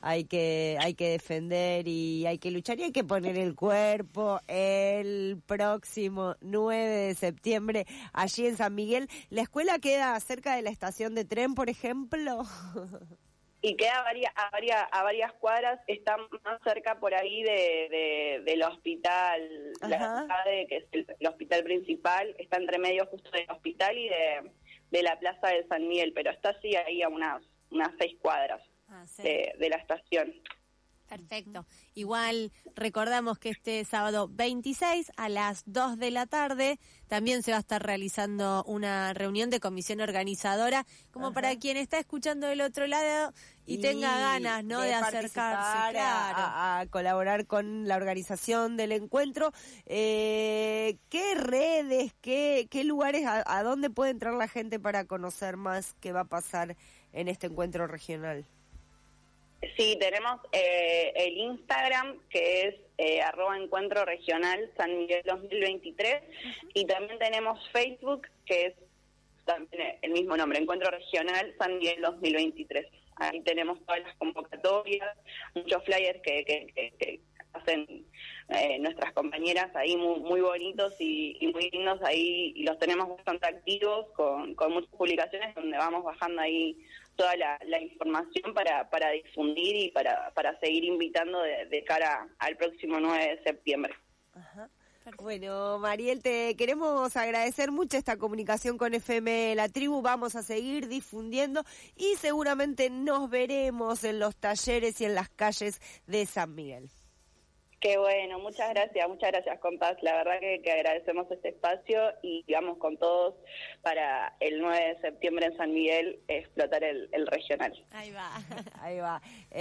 hay que defender y hay que luchar y hay que poner el cuerpo el próximo 9 de septiembre allí en San Miguel. ¿La escuela queda cerca de la estación de tren, por ejemplo? Y queda a varias cuadras, está más cerca por ahí del hospital, la SADE, que es el hospital principal, está entre medio justo del hospital y de la plaza de San Miguel, pero está así ahí a unas 6 cuadras de la estación. Perfecto. Igual recordamos que este sábado 26 a las 2 de la tarde también se va a estar realizando una reunión de comisión organizadora, como para quien está escuchando del otro lado y tenga ganas, ¿no?, de acercarse, claro, a colaborar con la organización del encuentro. ¿Qué redes, qué lugares, a dónde puede entrar la gente para conocer más qué va a pasar en este encuentro regional? Sí, tenemos el Instagram, que es @encuentro regional San Miguel 2023, y también tenemos Facebook, que es también el mismo nombre, Encuentro Regional San Miguel 2023. Ahí tenemos todas las convocatorias, muchos flyers que hacen nuestras compañeras ahí muy bonitos y muy lindos ahí, y los tenemos bastante activos con muchas publicaciones donde vamos bajando ahí toda la información para difundir y para seguir invitando de cara al próximo 9 de septiembre. Ajá. Bueno, Mariel, te queremos agradecer mucho esta comunicación con FM La Tribu. Vamos a seguir difundiendo y seguramente nos veremos en los talleres y en las calles de San Miguel. Qué bueno, muchas gracias, compás. La verdad que agradecemos este espacio y vamos con todos para el 9 de septiembre en San Miguel explotar el regional. Ahí va. Ahí va.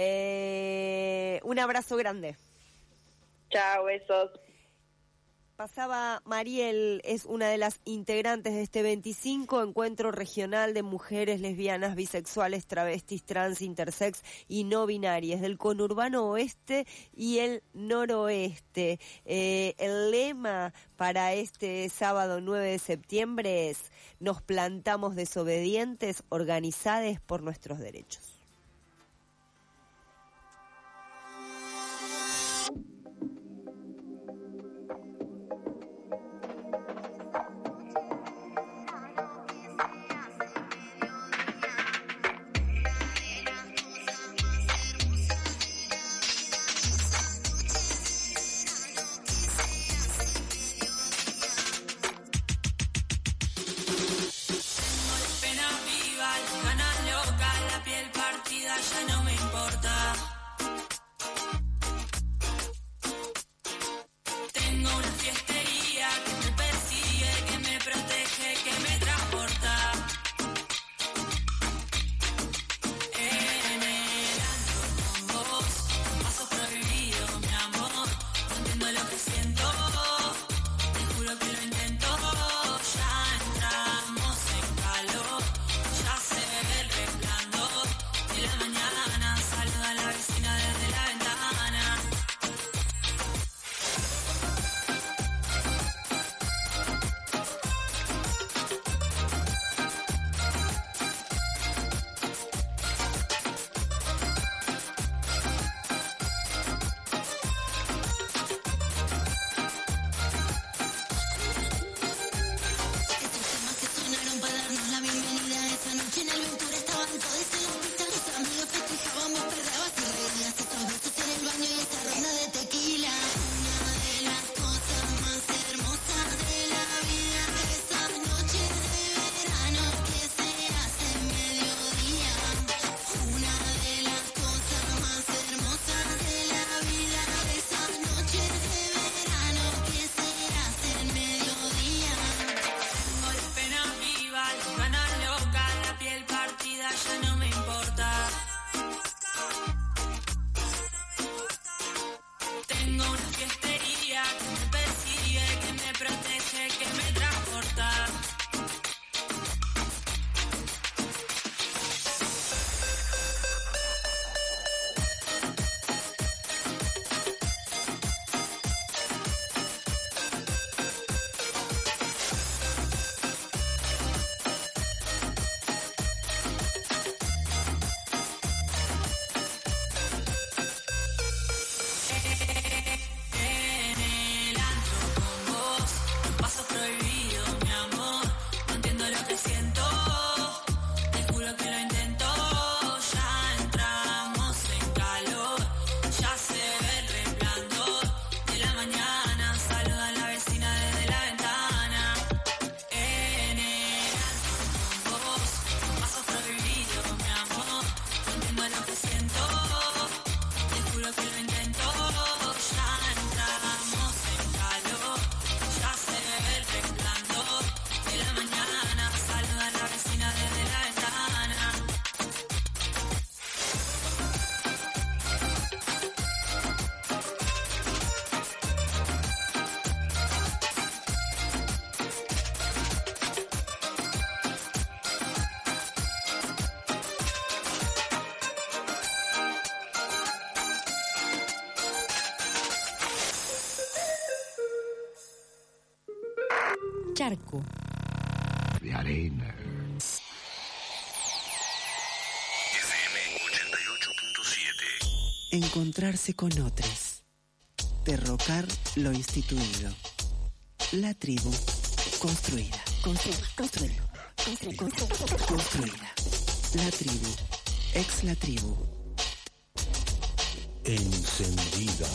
Un abrazo grande. Chao, besos. Pasaba Mariel, es una de las integrantes de este 25 Encuentro Regional de Mujeres Lesbianas, Bisexuales, Travestis, Trans, Intersex y No Binarias del conurbano oeste y el noroeste. El lema para este sábado 9 de septiembre es: nos plantamos desobedientes, organizadas por nuestros derechos. Pena viva, ganas locas, la piel para Charco. De arena. FM 88.7. Encontrarse con otros. Derrocar lo instituido. La tribu construida. Construida. La tribu. Ex la tribu. Encendida.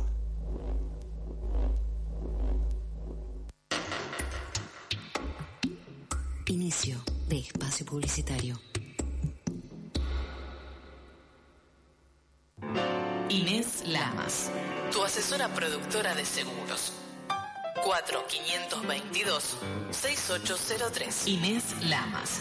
Inicio de espacio publicitario. Inés Lamas, tu asesora productora de seguros. 4-522-6803. Inés Lamas,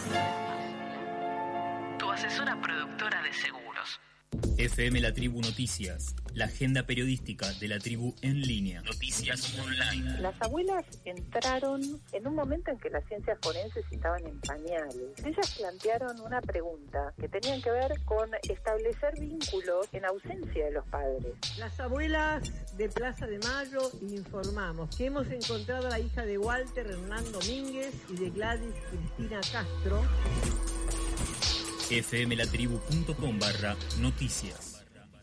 tu asesora productora de seguros. FM La Tribu Noticias, la agenda periodística de la tribu en línea. Noticias online. Las abuelas entraron en un momento en que las ciencias forenses estaban en pañales. Ellas plantearon una pregunta que tenían que ver con establecer vínculos en ausencia de los padres. Las abuelas de Plaza de Mayo informamos que hemos encontrado a la hija de Walter Hernán Domínguez y de Gladys Cristina Castro. fmlatribu.com/noticias.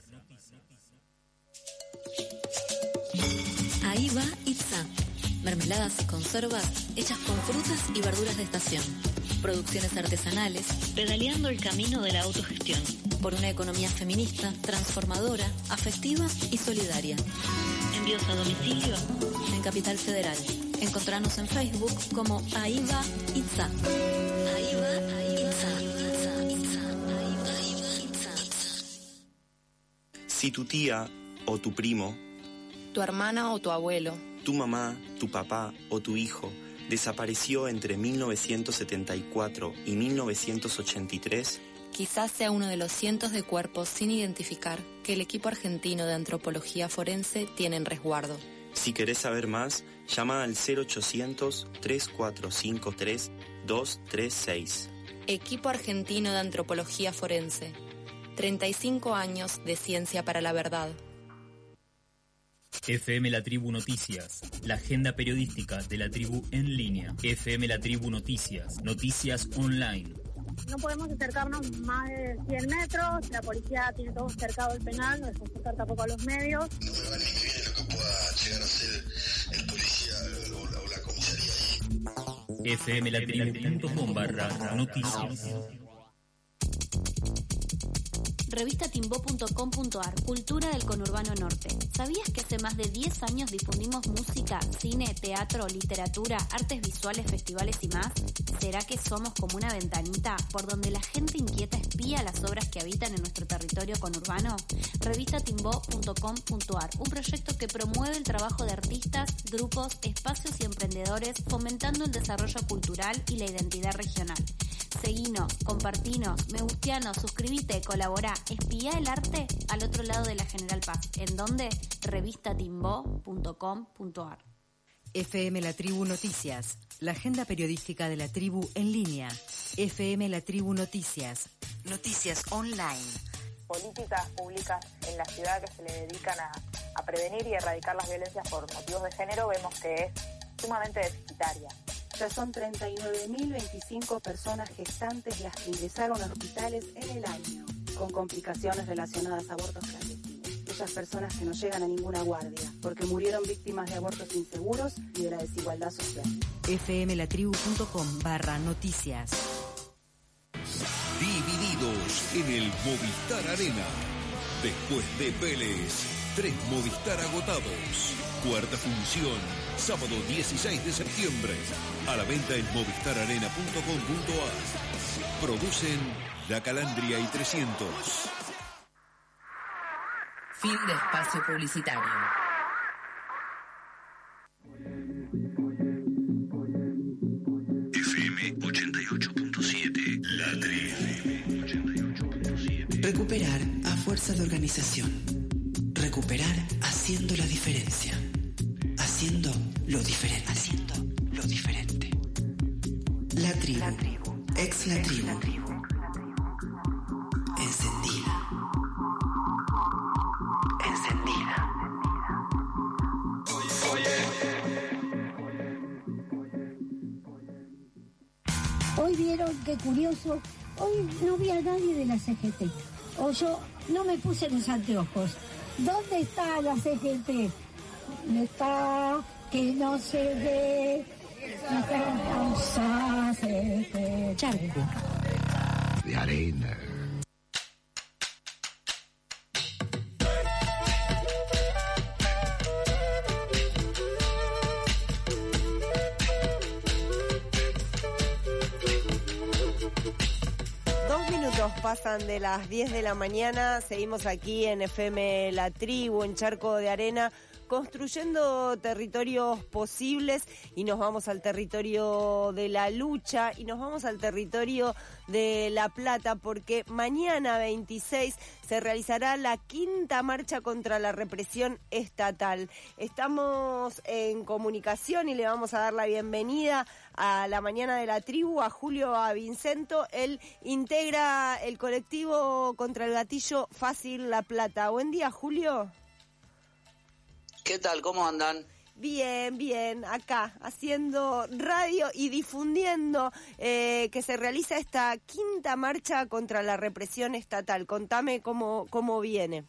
Ahí va Itza. Mermeladas y conservas hechas con frutas y verduras de estación. Producciones artesanales, pedaleando el camino de la autogestión. Por una economía feminista, transformadora, afectiva y solidaria. Envíos a domicilio en Capital Federal. Encontranos en Facebook como Ahí va Itza. Ahí va Itza. Si tu tía o tu primo, tu hermana o tu abuelo, tu mamá, tu papá o tu hijo desapareció entre 1974 y 1983, quizás sea uno de los cientos de cuerpos sin identificar que el equipo argentino de antropología forense tiene en resguardo. Si querés saber más, llama al 0800-3453-236. Equipo argentino de antropología forense. 35 años de ciencia para la verdad. FM La Tribu Noticias, la agenda periodística de la tribu en línea. FM La Tribu Noticias, noticias online. No podemos acercarnos más de 100 metros, la policía tiene todo cercado el penal, no dejamos acercar tampoco a los medios. No me va ni me viene lo que pueda llegar a ser el policía o la comisaría ahí. fmlatribu.com/noticias. Revistatimbo.com.ar, Cultura del Conurbano Norte. ¿Sabías que hace más de 10 años difundimos música, cine, teatro, literatura, artes visuales, festivales y más? ¿Será que somos como una ventanita por donde la gente inquieta espía las obras que habitan en nuestro territorio conurbano? Revistatimbo.com.ar, un proyecto que promueve el trabajo de artistas, grupos, espacios y emprendedores, fomentando el desarrollo cultural y la identidad regional. Seguinos, compartinos, me gustianos, suscribite, colaborá, espiá el arte al otro lado de la General Paz. ¿En dónde? Revistatimbo.com.ar. FM La Tribu Noticias, la agenda periodística de la tribu en línea. FM La Tribu Noticias, noticias online. Políticas públicas en la ciudad que se le dedican a prevenir y erradicar las violencias por motivos de género, vemos que es sumamente deficitaria. Ya son 39.025 personas gestantes las que ingresaron a hospitales en el año, con complicaciones relacionadas a abortos clandestinos. Esas personas que no llegan a ninguna guardia, porque murieron víctimas de abortos inseguros y de la desigualdad social. fmlatribu.com/noticias. Divididos en el Movistar Arena. Después de Vélez, 3 Movistar agotados. Cuarta función, sábado 16 de septiembre. A la venta en movistararena.com.ar. Producen La Calandria y 300. Fin de espacio publicitario. FM 88.7. La Tribu. Recuperar a fuerza de organización. Recuperar haciendo la diferencia. Haciendo lo diferente. Haciendo lo diferente. La tribu. Ex la tribu. Encendida. Encendida. hoy vieron, qué curioso, hoy no vi a nadie de la CGT. O yo no me puse los anteojos. ¿Dónde está la CGT? Está que no se ve. Charco de arena. Pasan de las 10 de la mañana, seguimos aquí en FM La Tribu, en Charco de Arena, construyendo territorios posibles, y nos vamos al territorio de la lucha y nos vamos al territorio de La Plata, porque mañana 26 se realizará la 5ª marcha contra la represión estatal. Estamos en comunicación y le vamos a dar la bienvenida a la mañana de la tribu a Julio Avincento. Él integra el colectivo contra el gatillo fácil La Plata. Buen día, Julio. ¿Qué tal? ¿Cómo andan? Bien, bien, acá haciendo radio y difundiendo que se realiza esta 5ª marcha contra la represión estatal. Contame cómo viene.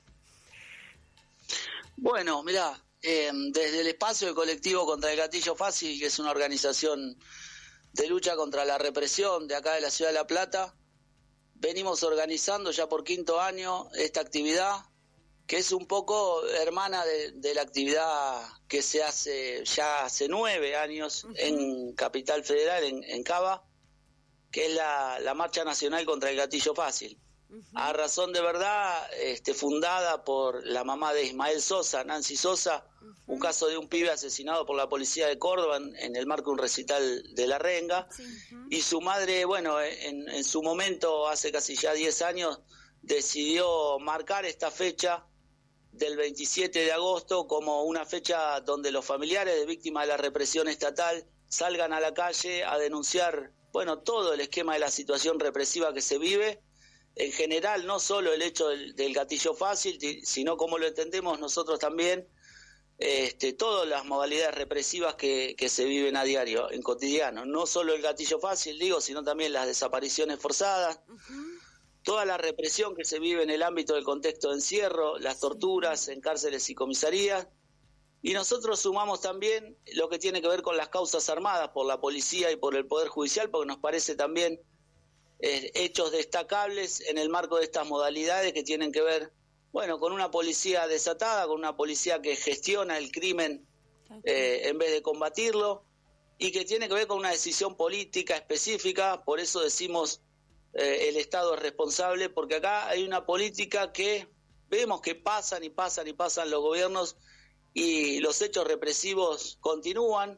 Bueno, mirá, desde el espacio del colectivo contra el gatillo fácil, que es una organización de lucha contra la represión de acá de la ciudad de La Plata, venimos organizando ya por 5º año esta actividad, que es un poco hermana de la actividad que se hace ya hace 9 años en Capital Federal, en Cava, que es la Marcha Nacional contra el Gatillo Fácil. A razón de verdad, fundada por la mamá de Ismael Sosa, Nancy Sosa, un caso de un pibe asesinado por la policía de Córdoba en el marco de un recital de La Renga, y su madre, bueno, en su momento, hace casi ya 10 años, decidió marcar esta fecha del 27 de agosto como una fecha donde los familiares de víctimas de la represión estatal salgan a la calle a denunciar, bueno, todo el esquema de la situación represiva que se vive, en general, no solo el hecho del gatillo fácil, sino como lo entendemos nosotros también, todas las modalidades represivas que se viven a diario, en cotidiano, no solo el gatillo fácil, digo, sino también las desapariciones forzadas, toda la represión que se vive en el ámbito del contexto de encierro, las torturas en cárceles y comisarías, y nosotros sumamos también lo que tiene que ver con las causas armadas por la policía y por el Poder Judicial, porque nos parece también hechos destacables en el marco de estas modalidades que tienen que ver, bueno, con una policía desatada, con una policía que gestiona el crimen en vez de combatirlo, y que tiene que ver con una decisión política específica. Por eso decimos el Estado es responsable, porque acá hay una política que vemos que pasan y pasan y pasan los gobiernos y los hechos represivos continúan.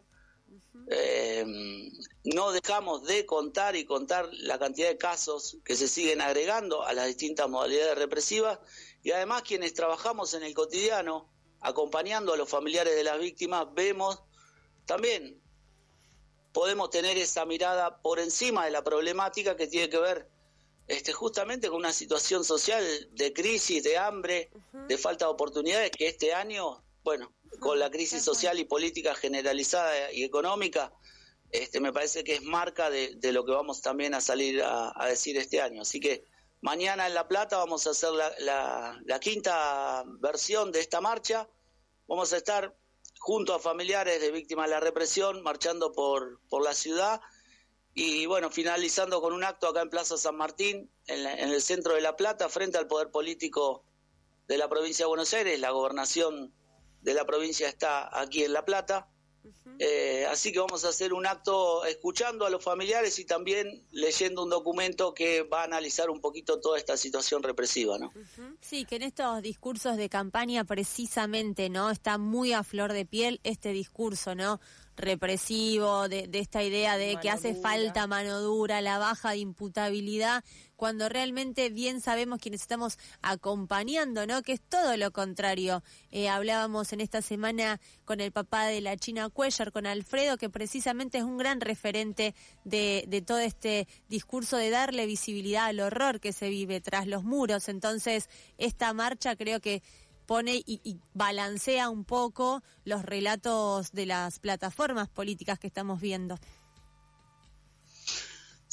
No dejamos de contar la cantidad de casos que se siguen agregando a las distintas modalidades represivas, y además quienes trabajamos en el cotidiano acompañando a los familiares de las víctimas vemos también, podemos tener esa mirada por encima de la problemática que tiene que ver justamente con una situación social de crisis, de hambre, de falta de oportunidades, que este año, bueno, con la crisis social y política generalizada y económica, me parece que es marca de lo que vamos también a salir a decir este año. Así que mañana en La Plata vamos a hacer la 5ª versión de esta marcha. Vamos a estar junto a familiares de víctimas de la represión, marchando por la ciudad, y bueno, finalizando con un acto acá en Plaza San Martín, en el centro de La Plata, frente al poder político de la provincia de Buenos Aires. La gobernación de la provincia está aquí en La Plata, así que vamos a hacer un acto escuchando a los familiares y también leyendo un documento que va a analizar un poquito toda esta situación represiva, ¿no? Sí, que en estos discursos de campaña precisamente, ¿no?, está muy a flor de piel este discurso, ¿no?, represivo, de esta idea de que hace falta mano dura, la baja de imputabilidad, cuando realmente bien sabemos quienes estamos acompañando, ¿no?, que es todo lo contrario. Hablábamos en esta semana con el papá de la China Cuellar, con Alfredo, que precisamente es un gran referente de todo este discurso de darle visibilidad al horror que se vive tras los muros. Entonces, esta marcha creo que pone y balancea un poco los relatos de las plataformas políticas que estamos viendo.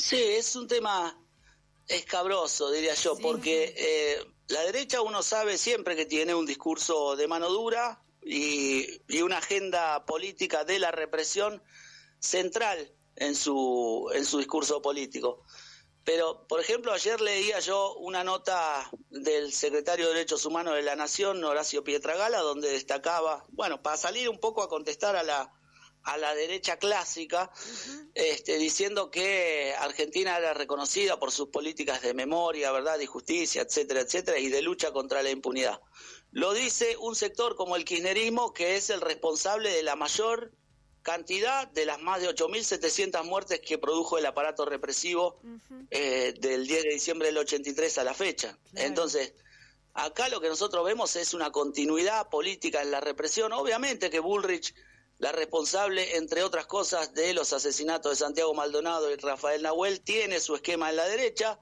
Sí, es un tema escabroso, diría yo, porque la derecha uno sabe siempre que tiene un discurso de mano dura y una agenda política de la represión central en su discurso político. Pero, por ejemplo, ayer leía yo una nota del secretario de Derechos Humanos de la Nación, Horacio Pietragala, donde destacaba, bueno, para salir un poco a contestar a la derecha clásica, diciendo que Argentina era reconocida por sus políticas de memoria, verdad y justicia, etcétera, etcétera, y de lucha contra la impunidad. Lo dice un sector como el kirchnerismo, que es el responsable de la mayor cantidad de las más de 8.700 muertes que produjo el aparato represivo del 10 de diciembre del 83 a la fecha. Claro. Entonces, acá lo que nosotros vemos es una continuidad política en la represión. Obviamente que Bullrich, la responsable, entre otras cosas, de los asesinatos de Santiago Maldonado y Rafael Nahuel, tiene su esquema en la derecha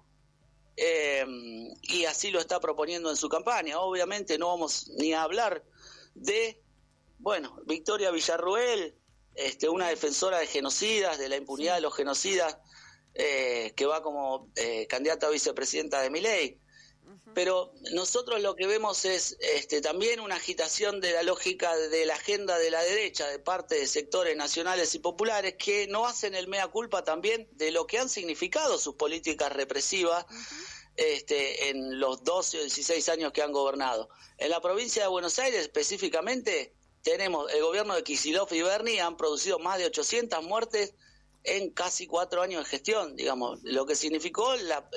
y así lo está proponiendo en su campaña. Obviamente no vamos ni a hablar de, bueno, Victoria Villarruel, una defensora de genocidas, de la impunidad de los genocidas, que va como candidata a vicepresidenta de Milei. Pero nosotros lo que vemos es también una agitación de la lógica de la agenda de la derecha de parte de sectores nacionales y populares que no hacen el mea culpa también de lo que han significado sus políticas represivas en los 12 o 16 años que han gobernado. En la provincia de Buenos Aires específicamente tenemos el gobierno de Kicillof y Berni han producido más de 800 muertes en casi 4 años de gestión, digamos, lo que significó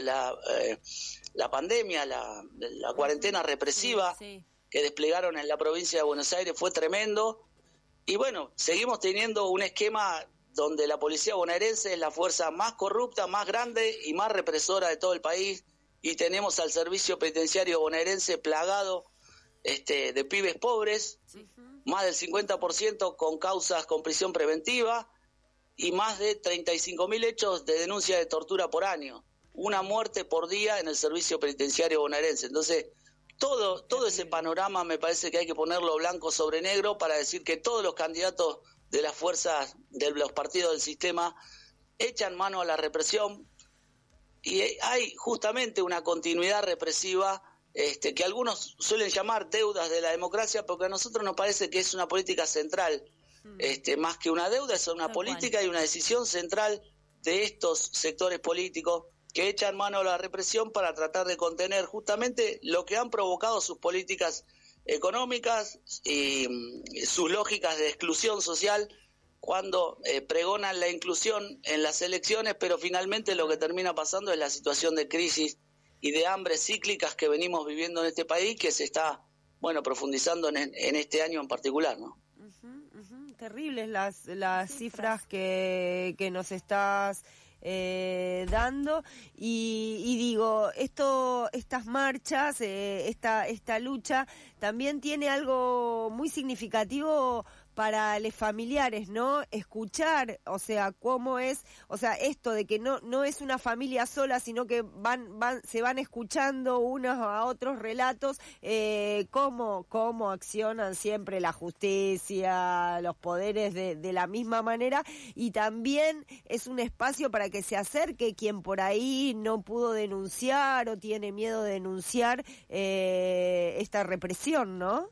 la pandemia, la cuarentena represiva que desplegaron en la provincia de Buenos Aires fue tremendo. Y bueno, seguimos teniendo un esquema donde la policía bonaerense es la fuerza más corrupta, más grande y más represora de todo el país, y tenemos al servicio penitenciario bonaerense plagado de pibes pobres, más del 50% con causas con prisión preventiva y más de 35.000 hechos de denuncia de tortura por año. Una muerte por día en el servicio penitenciario bonaerense. Entonces, todo ese panorama me parece que hay que ponerlo blanco sobre negro para decir que todos los candidatos de las fuerzas, de los partidos del sistema, echan mano a la represión y hay justamente una continuidad represiva que algunos suelen llamar deudas de la democracia, porque a nosotros nos parece que es una política central, más que una deuda, es una política y una decisión central de estos sectores políticos que echan mano a la represión para tratar de contener justamente lo que han provocado sus políticas económicas y sus lógicas de exclusión social cuando pregonan la inclusión en las elecciones, pero finalmente lo que termina pasando es la situación de crisis y de hambre cíclicas que venimos viviendo en este país, que se está, profundizando en este año en particular, ¿no? Terribles las cifras que nos estás dando y digo, estas marchas, esta lucha también tiene algo muy significativo para los familiares, ¿no? Escuchar, o sea, cómo es, o sea, esto de que no es una familia sola, sino que se van escuchando unos a otros relatos, cómo accionan siempre la justicia, los poderes de la misma manera, y también es un espacio para que se acerque quien por ahí no pudo denunciar o tiene miedo de denunciar esta represión, ¿no?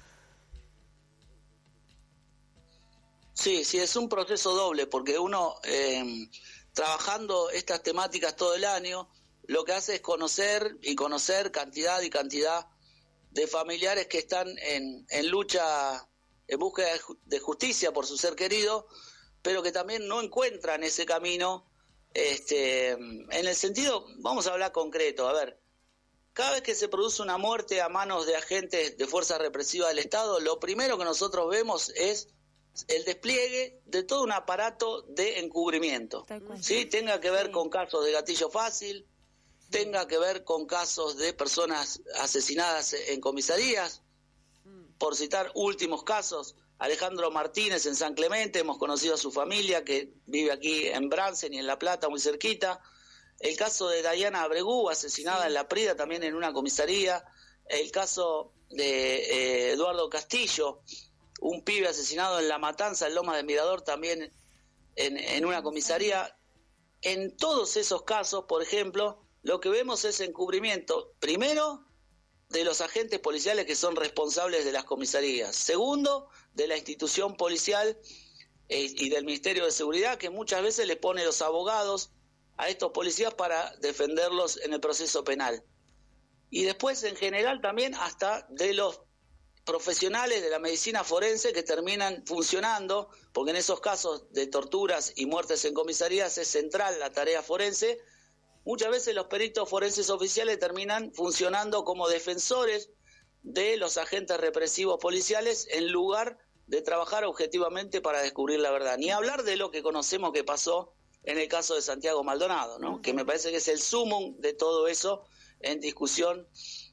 Sí, es un proceso doble, porque uno, trabajando estas temáticas todo el año, lo que hace es conocer cantidad y cantidad de familiares que están en lucha, en búsqueda de justicia por su ser querido, pero que también no encuentran ese camino, en el sentido, vamos a hablar concreto, a ver, cada vez que se produce una muerte a manos de agentes de fuerzas represivas del Estado, lo primero que nosotros vemos es el despliegue de todo un aparato de encubrimiento, ¿sí? Tenga que ver con casos de gatillo fácil, tenga que ver con casos de personas asesinadas en comisarías, por citar últimos casos, Alejandro Martínez en San Clemente, hemos conocido a su familia que vive aquí en Bransen y en La Plata, muy cerquita, el caso de Dayana Abregú, asesinada en La Prida, también en una comisaría, el caso de Eduardo Castillo, un pibe asesinado en La Matanza, en Lomas de Mirador, también en una comisaría. en todos esos casos, por ejemplo, lo que vemos es encubrimiento, primero, de los agentes policiales que son responsables de las comisarías, segundo, de la institución policial y del Ministerio de Seguridad, que muchas veces le pone los abogados a estos policías para defenderlos en el proceso penal. Y después, en general, también hasta de los profesionales de la medicina forense que terminan funcionando, porque en esos casos de torturas y muertes en comisarías es central la tarea forense. Muchas veces los peritos forenses oficiales terminan funcionando como defensores de los agentes represivos policiales en lugar de trabajar objetivamente para descubrir la verdad. Ni hablar de lo que conocemos que pasó en el caso de Santiago Maldonado, ¿no? Que me parece que es el sumum de todo eso en discusión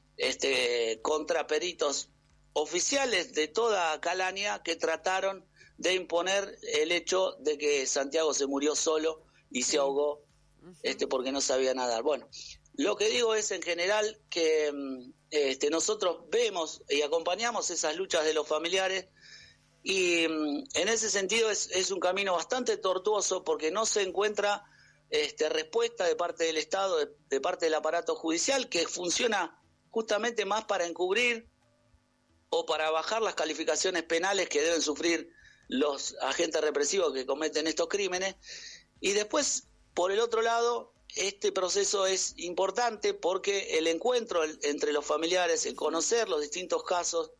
contra peritos oficiales de toda calaña que trataron de imponer el hecho de que Santiago se murió solo y se ahogó porque no sabía nadar. Bueno, lo que digo es en general que nosotros vemos y acompañamos esas luchas de los familiares y en ese sentido es un camino bastante tortuoso porque no se encuentra respuesta de parte del Estado, de parte del aparato judicial, que funciona justamente más para encubrir o para bajar las calificaciones penales que deben sufrir los agentes represivos que cometen estos crímenes. Y después, por el otro lado, este proceso es importante porque el encuentro entre los familiares, el conocer los distintos casos,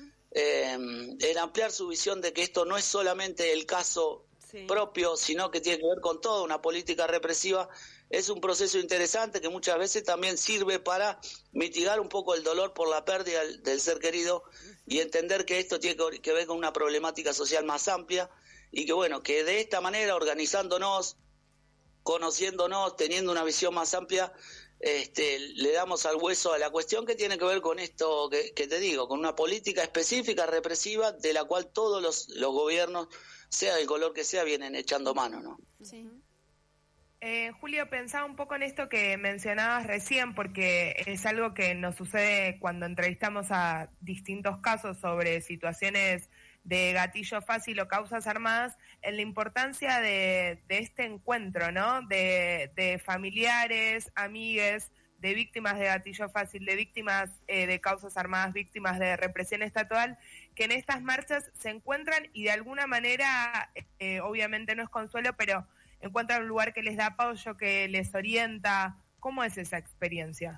el ampliar su visión de que esto no es solamente el caso propio, sino que tiene que ver con toda una política represiva, es un proceso interesante que muchas veces también sirve para mitigar un poco el dolor por la pérdida del ser querido y entender que esto tiene que ver con una problemática social más amplia y que bueno, que de esta manera, organizándonos, conociéndonos, teniendo una visión más amplia, le damos al hueso a la cuestión que tiene que ver con esto que te digo, con una política específica represiva de la cual todos los gobiernos, sea del color que sea, vienen echando mano, ¿no? Sí. Julio, pensaba un poco en esto que mencionabas recién, porque es algo que nos sucede cuando entrevistamos a distintos casos sobre situaciones de gatillo fácil o causas armadas, en la importancia de este encuentro, ¿no? De familiares, amigues, de víctimas de gatillo fácil, de víctimas de causas armadas, víctimas de represión estatal, que en estas marchas se encuentran y de alguna manera, obviamente no es consuelo, pero encuentran un lugar que les da apoyo, que les orienta. ¿Cómo es esa experiencia?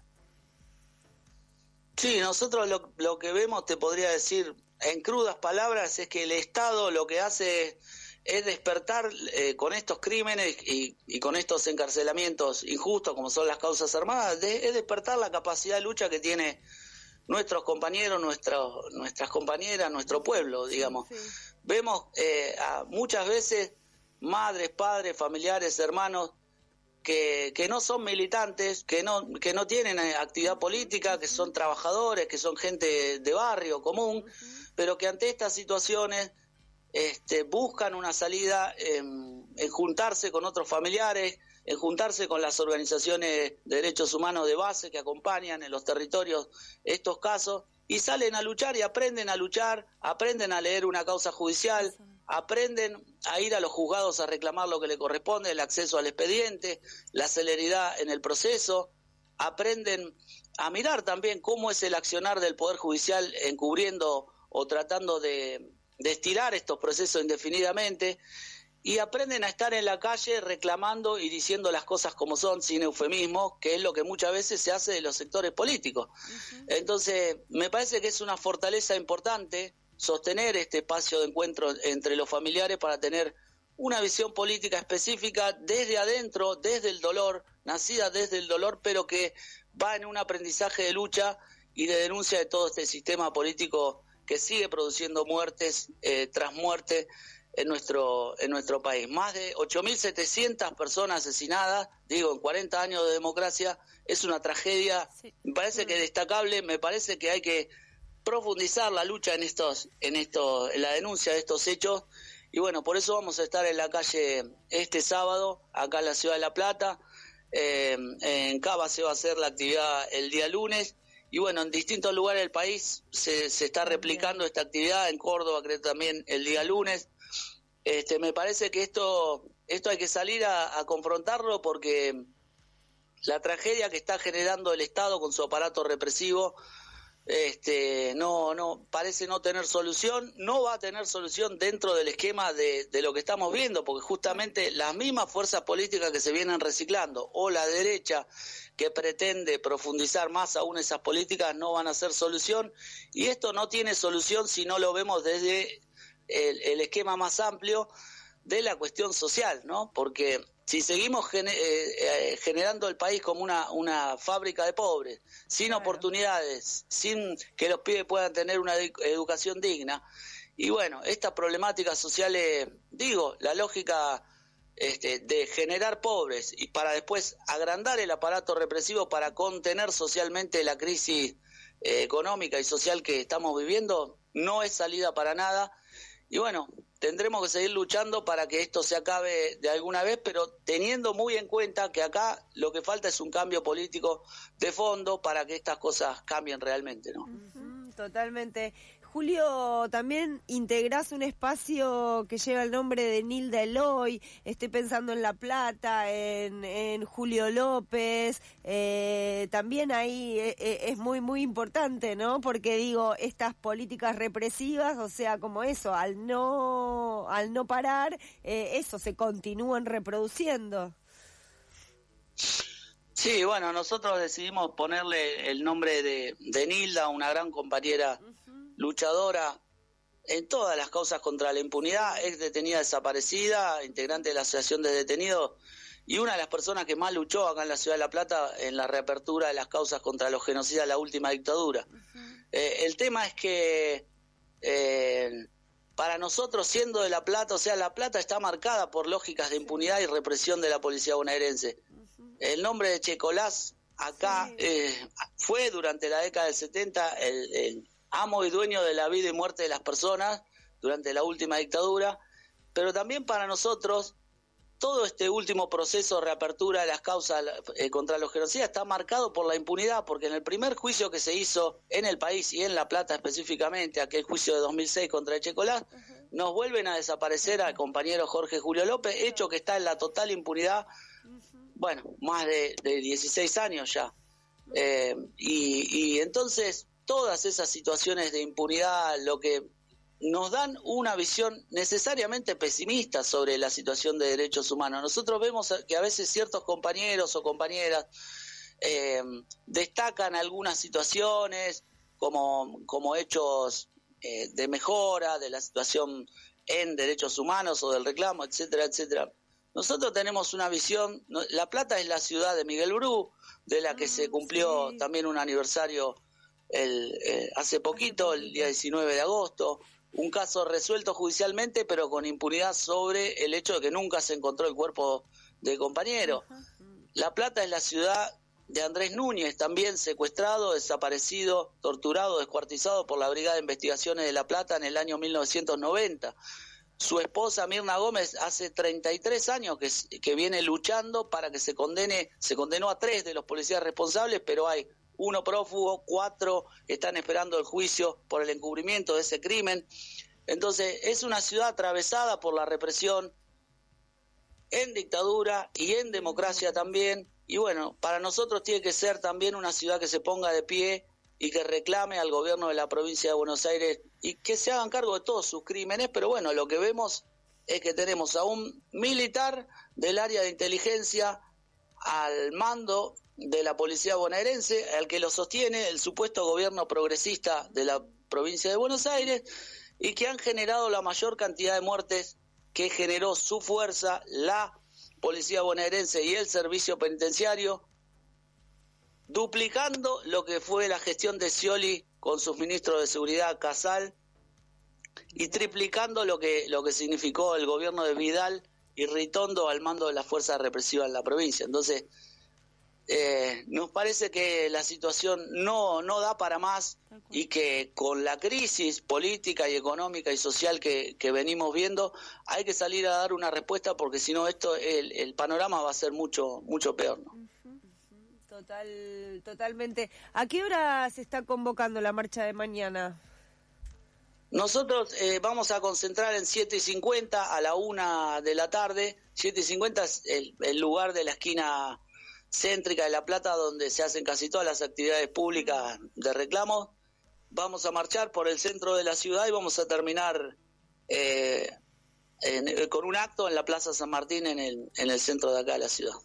Sí, nosotros lo que vemos, te podría decir en crudas palabras, es que el Estado lo que hace es despertar con estos crímenes y con estos encarcelamientos injustos como son las causas armadas, es despertar la capacidad de lucha que tiene nuestros compañeros, nuestras compañeras, nuestro pueblo, digamos. Sí. Vemos muchas veces madres, padres, familiares, hermanos que no son militantes, que no tienen actividad política, que son trabajadores, que son gente de barrio común, pero que ante estas situaciones buscan una salida en juntarse con otros familiares, en juntarse con las organizaciones de derechos humanos de base que acompañan en los territorios estos casos, y salen a luchar y aprenden a luchar, aprenden a leer una causa judicial, aprenden a ir a los juzgados a reclamar lo que le corresponde, el acceso al expediente, la celeridad en el proceso, aprenden a mirar también cómo es el accionar del Poder Judicial encubriendo o tratando de estirar estos procesos indefinidamente, y aprenden a estar en la calle reclamando y diciendo las cosas como son, sin eufemismo, que es lo que muchas veces se hace de los sectores políticos. Entonces, me parece que es una fortaleza importante sostener este espacio de encuentro entre los familiares para tener una visión política específica desde adentro, desde el dolor, nacida desde el dolor, pero que va en un aprendizaje de lucha y de denuncia de todo este sistema político que sigue produciendo muertes tras muerte en nuestro país. Más de 8.700 personas asesinadas, digo, en 40 años de democracia, es una tragedia. Sí. Me parece que es destacable, me parece que hay que profundizar la lucha en la denuncia de estos hechos, y bueno, por eso vamos a estar en la calle este sábado, acá en la ciudad de La Plata. En Cava se va a hacer la actividad el día lunes, y bueno, en distintos lugares del país se está replicando esta actividad, en Córdoba creo también el día lunes. Me parece que esto esto hay que salir a confrontarlo porque la tragedia que está generando el Estado con su aparato represivo no parece no tener solución, no va a tener solución dentro del esquema de lo que estamos viendo, porque justamente las mismas fuerzas políticas que se vienen reciclando o la derecha que pretende profundizar más aún esas políticas no van a ser solución, y esto no tiene solución si no lo vemos desde el esquema más amplio de la cuestión social, ¿no? Porque si seguimos generando el país como una fábrica de pobres, sin oportunidades, sin que los pibes puedan tener una educación digna, y bueno, estas problemáticas sociales, la lógica de generar pobres y para después agrandar el aparato represivo para contener socialmente la crisis económica y social que estamos viviendo, no es salida para nada. Y bueno, tendremos que seguir luchando para que esto se acabe de alguna vez, pero teniendo muy en cuenta que acá lo que falta es un cambio político de fondo para que estas cosas cambien realmente, ¿no? Totalmente. Julio, también integrás un espacio que lleva el nombre de Nilda Eloy. Estoy pensando en La Plata, en Julio López. También ahí es muy, muy importante, ¿no? Porque digo, estas políticas represivas, o sea, como eso, al no parar, eso se continúan reproduciendo. Sí, bueno, nosotros decidimos ponerle el nombre de Nilda, una gran compañera luchadora en todas las causas contra la impunidad, ex detenida desaparecida, integrante de la Asociación de Detenidos y una de las personas que más luchó acá en la Ciudad de La Plata en la reapertura de las causas contra los genocidas de la última dictadura. El tema es que para nosotros, siendo de La Plata, o sea, La Plata está marcada por lógicas de impunidad y represión de la policía bonaerense. El nombre de Checolás acá fue durante la década del 70 el amo y dueño de la vida y muerte de las personas durante la última dictadura, pero también para nosotros todo este último proceso de reapertura de las causas contra los genocidas está marcado por la impunidad, porque en el primer juicio que se hizo en el país y en La Plata específicamente, aquel juicio de 2006 contra Checolás, nos vuelven a desaparecer al compañero Jorge Julio López, hecho que está en la total impunidad, bueno, más de 16 años ya. Y entonces todas esas situaciones de impunidad lo que nos dan una visión necesariamente pesimista sobre la situación de derechos humanos. Nosotros vemos que a veces ciertos compañeros o compañeras destacan algunas situaciones como hechos de mejora de la situación en derechos humanos o del reclamo, etcétera, etcétera. Nosotros tenemos una visión, La Plata es la ciudad de Miguel Bru, de la que se cumplió también un aniversario hace poquito, el día 19 de agosto, un caso resuelto judicialmente, pero con impunidad sobre el hecho de que nunca se encontró el cuerpo del compañero. La Plata es la ciudad de Andrés Núñez, también secuestrado, desaparecido, torturado, descuartizado por la Brigada de Investigaciones de La Plata en el año 1990. Su esposa Mirna Gómez hace 33 años que viene luchando para que se condenó a 3 de los policías responsables, pero hay 1 prófugo, 4 están esperando el juicio por el encubrimiento de ese crimen. Entonces es una ciudad atravesada por la represión en dictadura y en democracia también, y bueno, para nosotros tiene que ser también una ciudad que se ponga de pie y que reclame al gobierno de la provincia de Buenos Aires y que se hagan cargo de todos sus crímenes, pero bueno, lo que vemos es que tenemos a un militar del área de inteligencia al mando de la policía bonaerense, al que lo sostiene el supuesto gobierno progresista de la provincia de Buenos Aires, y que han generado la mayor cantidad de muertes que generó su fuerza, la policía bonaerense y el servicio penitenciario, duplicando lo que fue la gestión de Scioli con sus ministros de seguridad, Casal, y triplicando lo que significó el gobierno de Vidal y Ritondo al mando de las fuerzas represivas en la provincia. Entonces, nos parece que la situación no da para más y que con la crisis política y económica y social que venimos viendo hay que salir a dar una respuesta, porque si no el panorama va a ser mucho peor, ¿no? Totalmente. ¿A qué hora se está convocando la marcha de mañana? Nosotros vamos a concentrar en 7:50 a la 1 de la tarde. 7:50 es el lugar de la esquina céntrica de La Plata donde se hacen casi todas las actividades públicas de reclamo. Vamos a marchar por el centro de la ciudad y vamos a terminar con un acto en la Plaza San Martín en el centro de acá de la ciudad.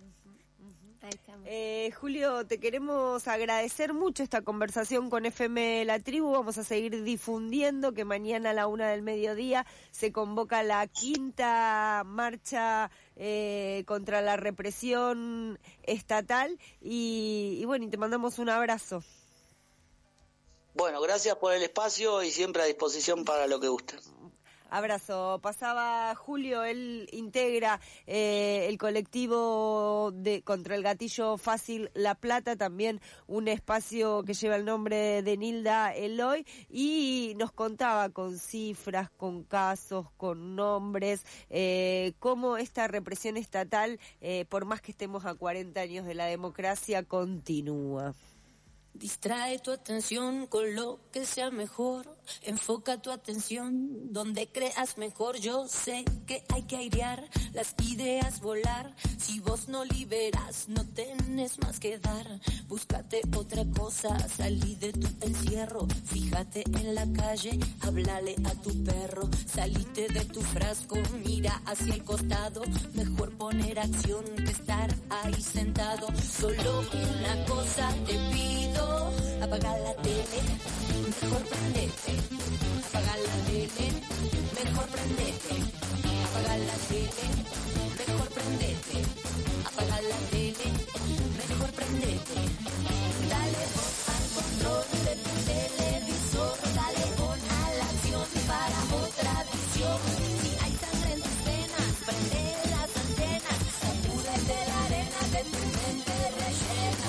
Julio, te queremos agradecer mucho esta conversación con FM La Tribu. Vamos a seguir difundiendo que mañana a la 1 del mediodía se convoca la 5ª marcha contra la represión estatal y bueno, y te mandamos un abrazo. Bueno, gracias por el espacio y siempre a disposición para lo que guste. Abrazo. Pasaba Julio, él integra el colectivo contra el gatillo fácil La Plata, también un espacio que lleva el nombre de Nilda Eloy, y nos contaba con cifras, con casos, con nombres, cómo esta represión estatal, por más que estemos a 40 años de la democracia, continúa. Distrae tu atención con lo que sea mejor. Enfoca tu atención donde creas mejor. Yo sé que hay que airear las ideas, volar. Si vos no liberas, no tenés más que dar. Búscate otra cosa, salí de tu encierro. Fíjate en la calle, háblale a tu perro. Salite de tu frasco, mira hacia el costado. Mejor poner acción que estar ahí sentado. Solo una cosa te pido. Apaga la tele, mejor prendete. Apaga la tele, mejor prendete. Apaga la tele, mejor prendete. Apaga la tele, mejor prendete. Dale voz al control de tu televisor. Dale voz a la acción para otra visión. Si hay sangre en tus venas, prende las antenas. Sacúdete la arena de tu mente rellena.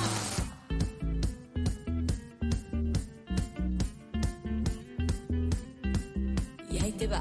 Te va.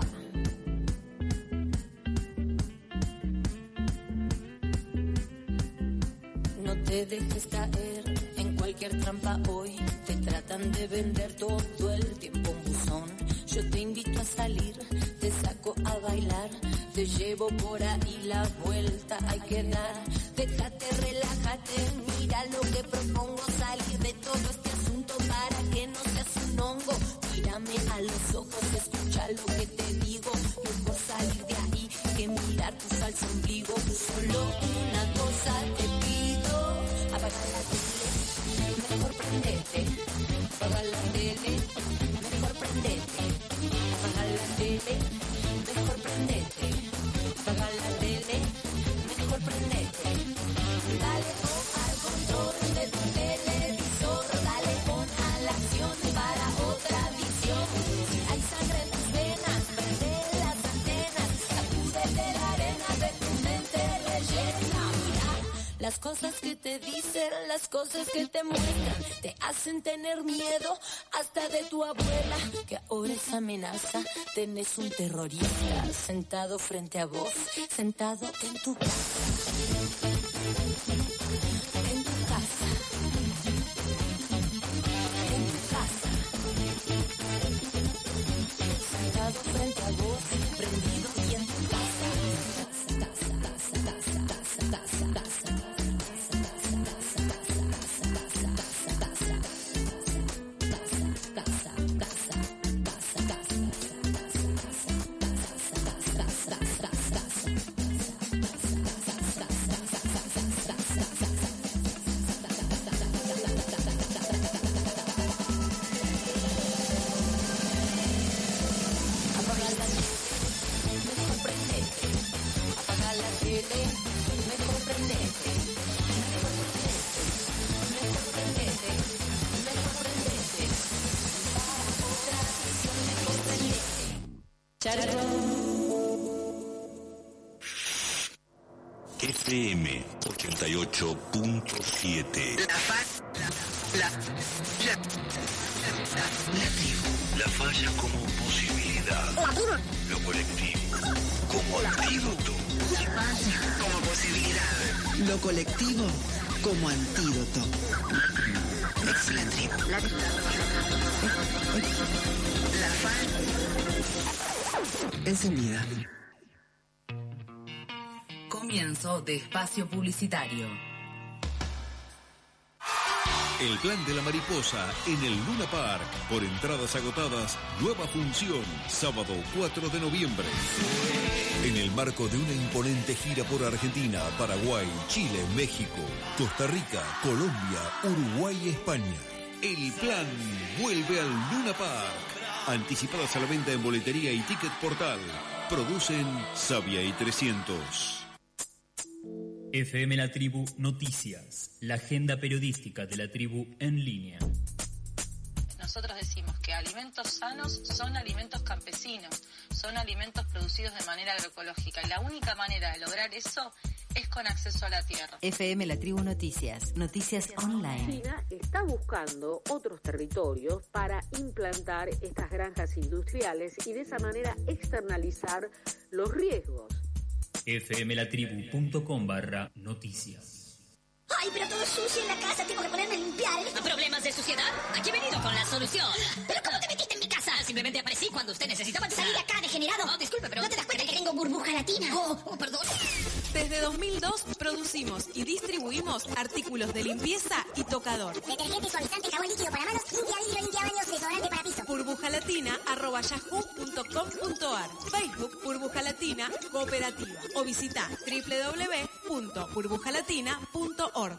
No te dejes caer en cualquier trampa hoy. Te tratan de vender todo el tiempo un buzón. Yo te invito a salir, te saco a bailar. Te llevo por ahí la vuelta, hay que dar. Déjate, relájate, mira lo que propongo. Salir de todo este asunto para que no seas un hongo. Mírame a los ojos, escucha lo que te digo. Mejor salir de ahí que mirar tu falso ombligo. Solo una cosa te pido. Apaga la tele, mejor prendete. Apaga la tele, mejor prendete. Apaga la tele, mejor prendete. Apaga la tele, mejor prendete. Dale voz al control de tu televisor. Dale voz a la acción para otra visión. Si hay sangre en tus venas, prende las antenas. Sacúdete la arena de tu mente rellena. Mira las cosas que te dicen, las cosas que te muestran. Te hacen tener miedo hasta de tu abuela, que ahora es amenaza. Tenés un terrorista sentado frente a vos, sentado en tu casa. En tu casa. En tu casa. Sentado frente a vos, prendido y en tu casa. FM 88.7. La tribu. La falla como posibilidad. Lo colectivo como antídoto. Como posibilidad. Lo colectivo como antídoto. Es la tribu. La FAL encendida. Comienzo de espacio publicitario. El plan de la mariposa en el Luna Park. Por entradas agotadas, nueva función, sábado 4 de noviembre. En el marco de una imponente gira por Argentina, Paraguay, Chile, México, Costa Rica, Colombia, Uruguay y España. El plan vuelve al Luna Park. Anticipadas a la venta en boletería y ticket portal. Producen Sabia y 300. FM La Tribu Noticias, la agenda periodística de la tribu en línea. Nosotros decimos que alimentos sanos son alimentos campesinos, son alimentos producidos de manera agroecológica y la única manera de lograr eso es con acceso a la tierra. FM La Tribu Noticias, noticias online. China está buscando otros territorios para implantar estas granjas industriales y de esa manera externalizar los riesgos. fmlatribu.com/noticias. Ay, pero todo es sucio en la casa, tengo que ponerme a limpiar. ¿Problemas de suciedad? Aquí he venido con la solución. ¿Pero cómo te metiste en mi casa? Simplemente aparecí cuando usted necesitaba Salí de acá, degenerado. Oh, disculpe, pero... ¿No te das cuenta que tengo burbuja latina? Oh, perdón. Desde 2002 producimos y distribuimos artículos de limpieza y tocador. Detergente, suavizante, jabón líquido para manos, limpia vidrio, limpia baños, desodorante para piso. burbujalatina@yahoo.com.ar. Facebook Burbuja Latina Cooperativa o visita www.burbujalatina.org.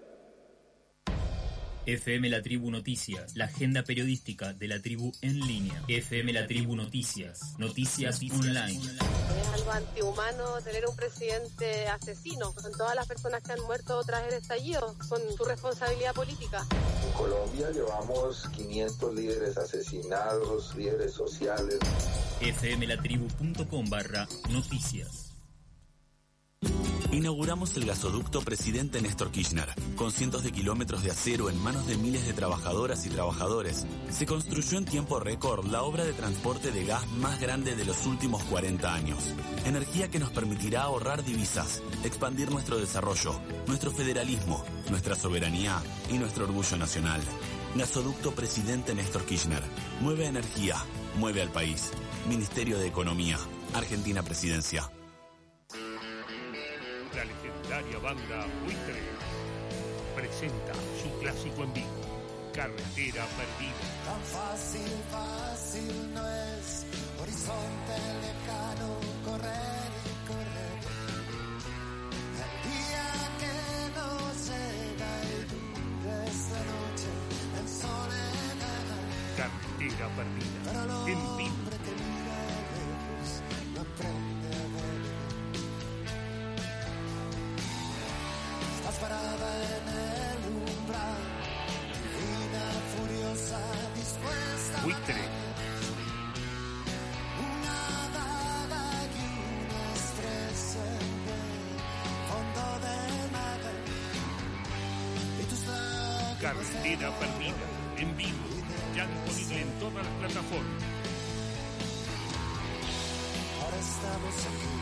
FM La Tribu Noticias, la agenda periodística de la tribu en línea. FM La Tribu Noticias, noticias online. Es algo antihumano tener un presidente asesino, con todas las personas que han muerto tras el estallido, con su responsabilidad política. En Colombia llevamos 500 líderes asesinados, líderes sociales. fmlatribu.com/noticias. Inauguramos el gasoducto Presidente Néstor Kirchner. Con cientos de kilómetros de acero en manos de miles de trabajadoras y trabajadores, se construyó en tiempo récord la obra de transporte de gas más grande de los últimos 40 años. Energía que nos permitirá ahorrar divisas, expandir nuestro desarrollo, nuestro federalismo, nuestra soberanía y nuestro orgullo nacional. Gasoducto Presidente Néstor Kirchner. Mueve energía, mueve al país. Ministerio de Economía. Argentina Presidencia. La legendaria banda Buitre presenta su clásico en vivo, Carretera Perdida. Tan fácil no es, horizonte lejano, correr y correr. El día que nos llega y dura esta noche en soledad. Carretera Perdida, en vivo. Que mira lejos, no aprende a ver. Estás parada en el umbral, divina, furiosa, dispuesta a Buitre. una daga y un estrés en el fondo del mar. Y tus lágrimas Carretera Perdida, en vivo, ya disponible en todas las plataformas. ahora estamos aquí.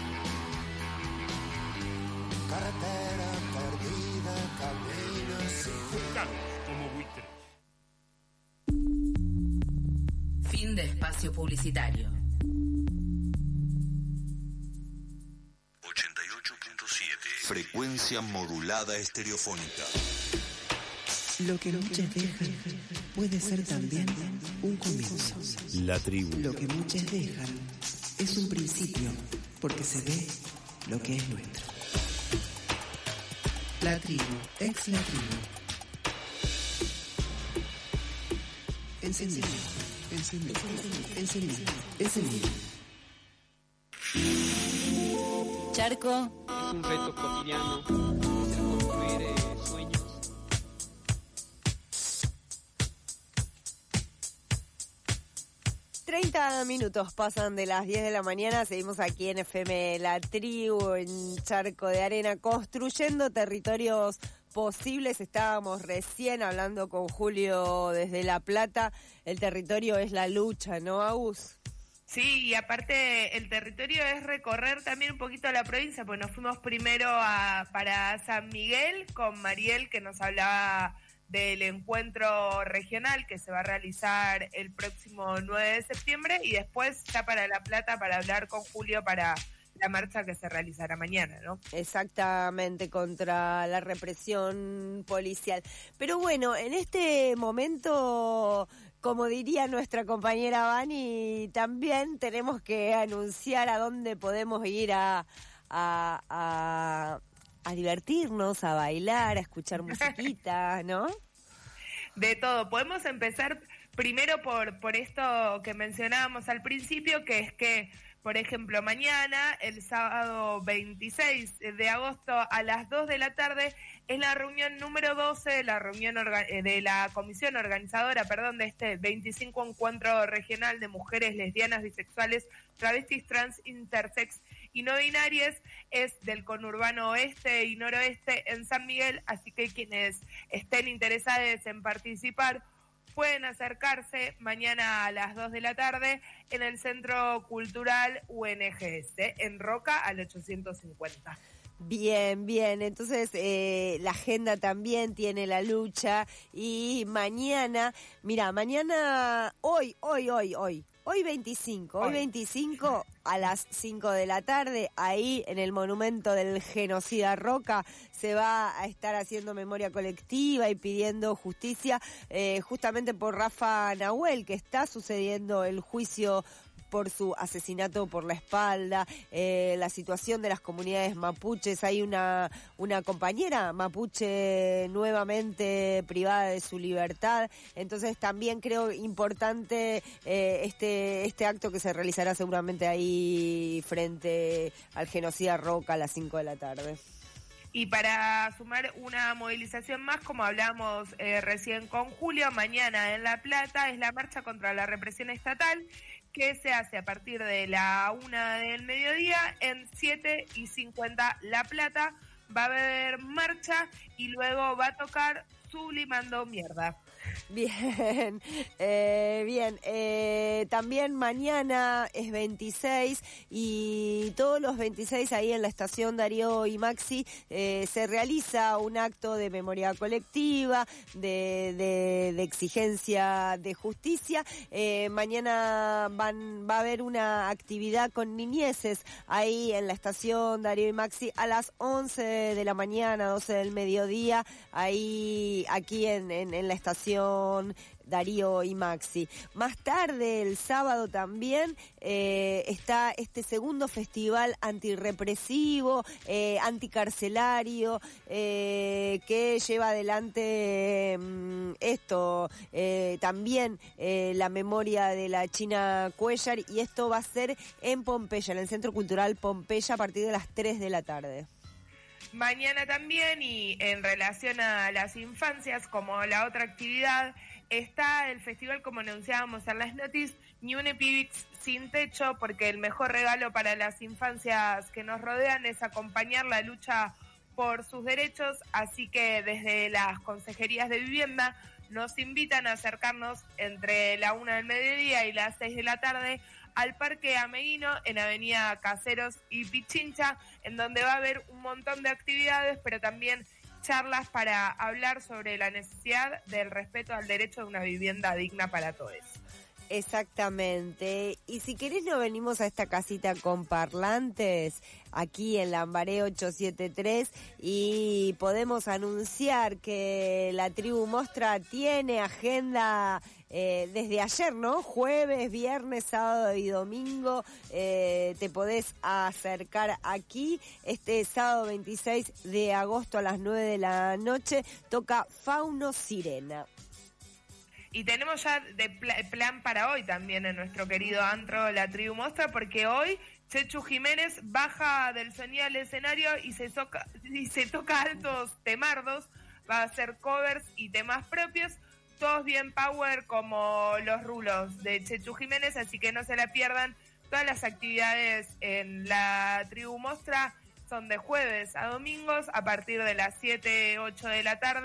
Carretera perdida, camino sin fin. Buscados como Buitre. Fin de espacio publicitario. 88.7. Frecuencia modulada estereofónica. Lo que muchos dejan puede ser también un comienzo. La tribu. Lo que muchos dejan es un principio, porque se ve lo que es nuestro. La tribu, ex la tribu. Encendido, encendido, encendido, encendido. Charco. Es un reto cotidiano, es el construir sueños. Minutos pasan de las 10 de la mañana, seguimos aquí en FM La Tribu, en Charco de Arena, construyendo territorios posibles. Estábamos recién hablando con Julio desde La Plata, el territorio es la lucha, ¿no, Agus? Sí, y aparte el territorio es recorrer también un poquito la provincia, pues nos fuimos primero para San Miguel con Mariel, que nos hablaba del encuentro regional que se va a realizar el próximo 9 de septiembre y después ya para La Plata para hablar con Julio para la marcha que se realizará mañana, ¿no? Exactamente, contra la represión policial. Pero bueno, en este momento, como diría nuestra compañera Vani, también tenemos que anunciar a dónde podemos ir a divertirnos, a bailar, a escuchar musiquita, ¿no? De todo. Podemos empezar primero por esto que mencionábamos al principio, que es que, por ejemplo, mañana, el sábado 26 de agosto a las 2 de la tarde, es la reunión número 12 de la reunión de la comisión organizadora, de este 25 encuentro regional de mujeres lesbianas, bisexuales, travestis, trans, intersex y no binarias. Es del conurbano oeste y noroeste en San Miguel, así que quienes estén interesados en participar pueden acercarse mañana a las 2 de la tarde en el Centro Cultural UNGS, en Roca al 850. Bien, bien. Entonces, la agenda también tiene la lucha. Y mañana, mira, hoy 25, a las 5 de la tarde, ahí en el monumento del genocida Roca, se va a estar haciendo memoria colectiva y pidiendo justicia justamente por Rafa Nahuel, que está sucediendo el juicio por su asesinato por la espalda, la situación de las comunidades mapuches. Hay una compañera mapuche nuevamente privada de su libertad, entonces también creo importante este acto que se realizará seguramente ahí frente al genocida Roca a las 5 de la tarde. Y para sumar una movilización más, como hablábamos recién con Julio, mañana en La Plata es la marcha contra la represión estatal, que se hace a partir de la 1 del mediodía en 7:50 La Plata. Va a haber marcha y luego va a tocar Sublimando Mierda. Bien, bien. También mañana es 26 y todos los 26 ahí en la estación Darío y Maxi se realiza un acto de memoria colectiva, de exigencia de justicia. Mañana va a haber una actividad con niñeces ahí en la estación Darío y Maxi a las 11 de la mañana, 12 del mediodía, aquí en la estación Darío y Maxi. Más tarde, el sábado también, está este segundo festival antirrepresivo, anticarcelario, que lleva adelante también la memoria de la China Cuellar, y esto va a ser en Pompeya, en el Centro Cultural Pompeya, a partir de las 3 de la tarde. Mañana también, y en relación a las infancias, como la otra actividad, está el festival, como anunciábamos en las noticias, Ni un Epibix sin techo, porque el mejor regalo para las infancias que nos rodean es acompañar la lucha por sus derechos, así que desde las consejerías de vivienda nos invitan a acercarnos entre la 1 del mediodía y las 6 de la tarde al Parque Ameguino en Avenida Caseros y Pichincha, en donde va a haber un montón de actividades, pero también charlas para hablar sobre la necesidad del respeto al derecho de una vivienda digna para todos. Exactamente. Y si querés, nos venimos a esta casita con parlantes aquí en Lambaré 873 y podemos anunciar que la Tribu Mostra tiene agenda desde ayer, ¿no? Jueves, viernes, sábado y domingo. Te podés acercar aquí. Este sábado 26 de agosto a las 9 de la noche toca Fauno Sirena. Y tenemos ya plan para hoy también en nuestro querido antro La Tribu Mostra, porque hoy Chechu Jiménez baja del sonido al escenario y se toca altos temardos, va a hacer covers y temas propios, todos bien power como los rulos de Chechu Jiménez, así que no se la pierdan. Todas las actividades en La Tribu Mostra son de jueves a domingos a partir de las 7, 8 de la tarde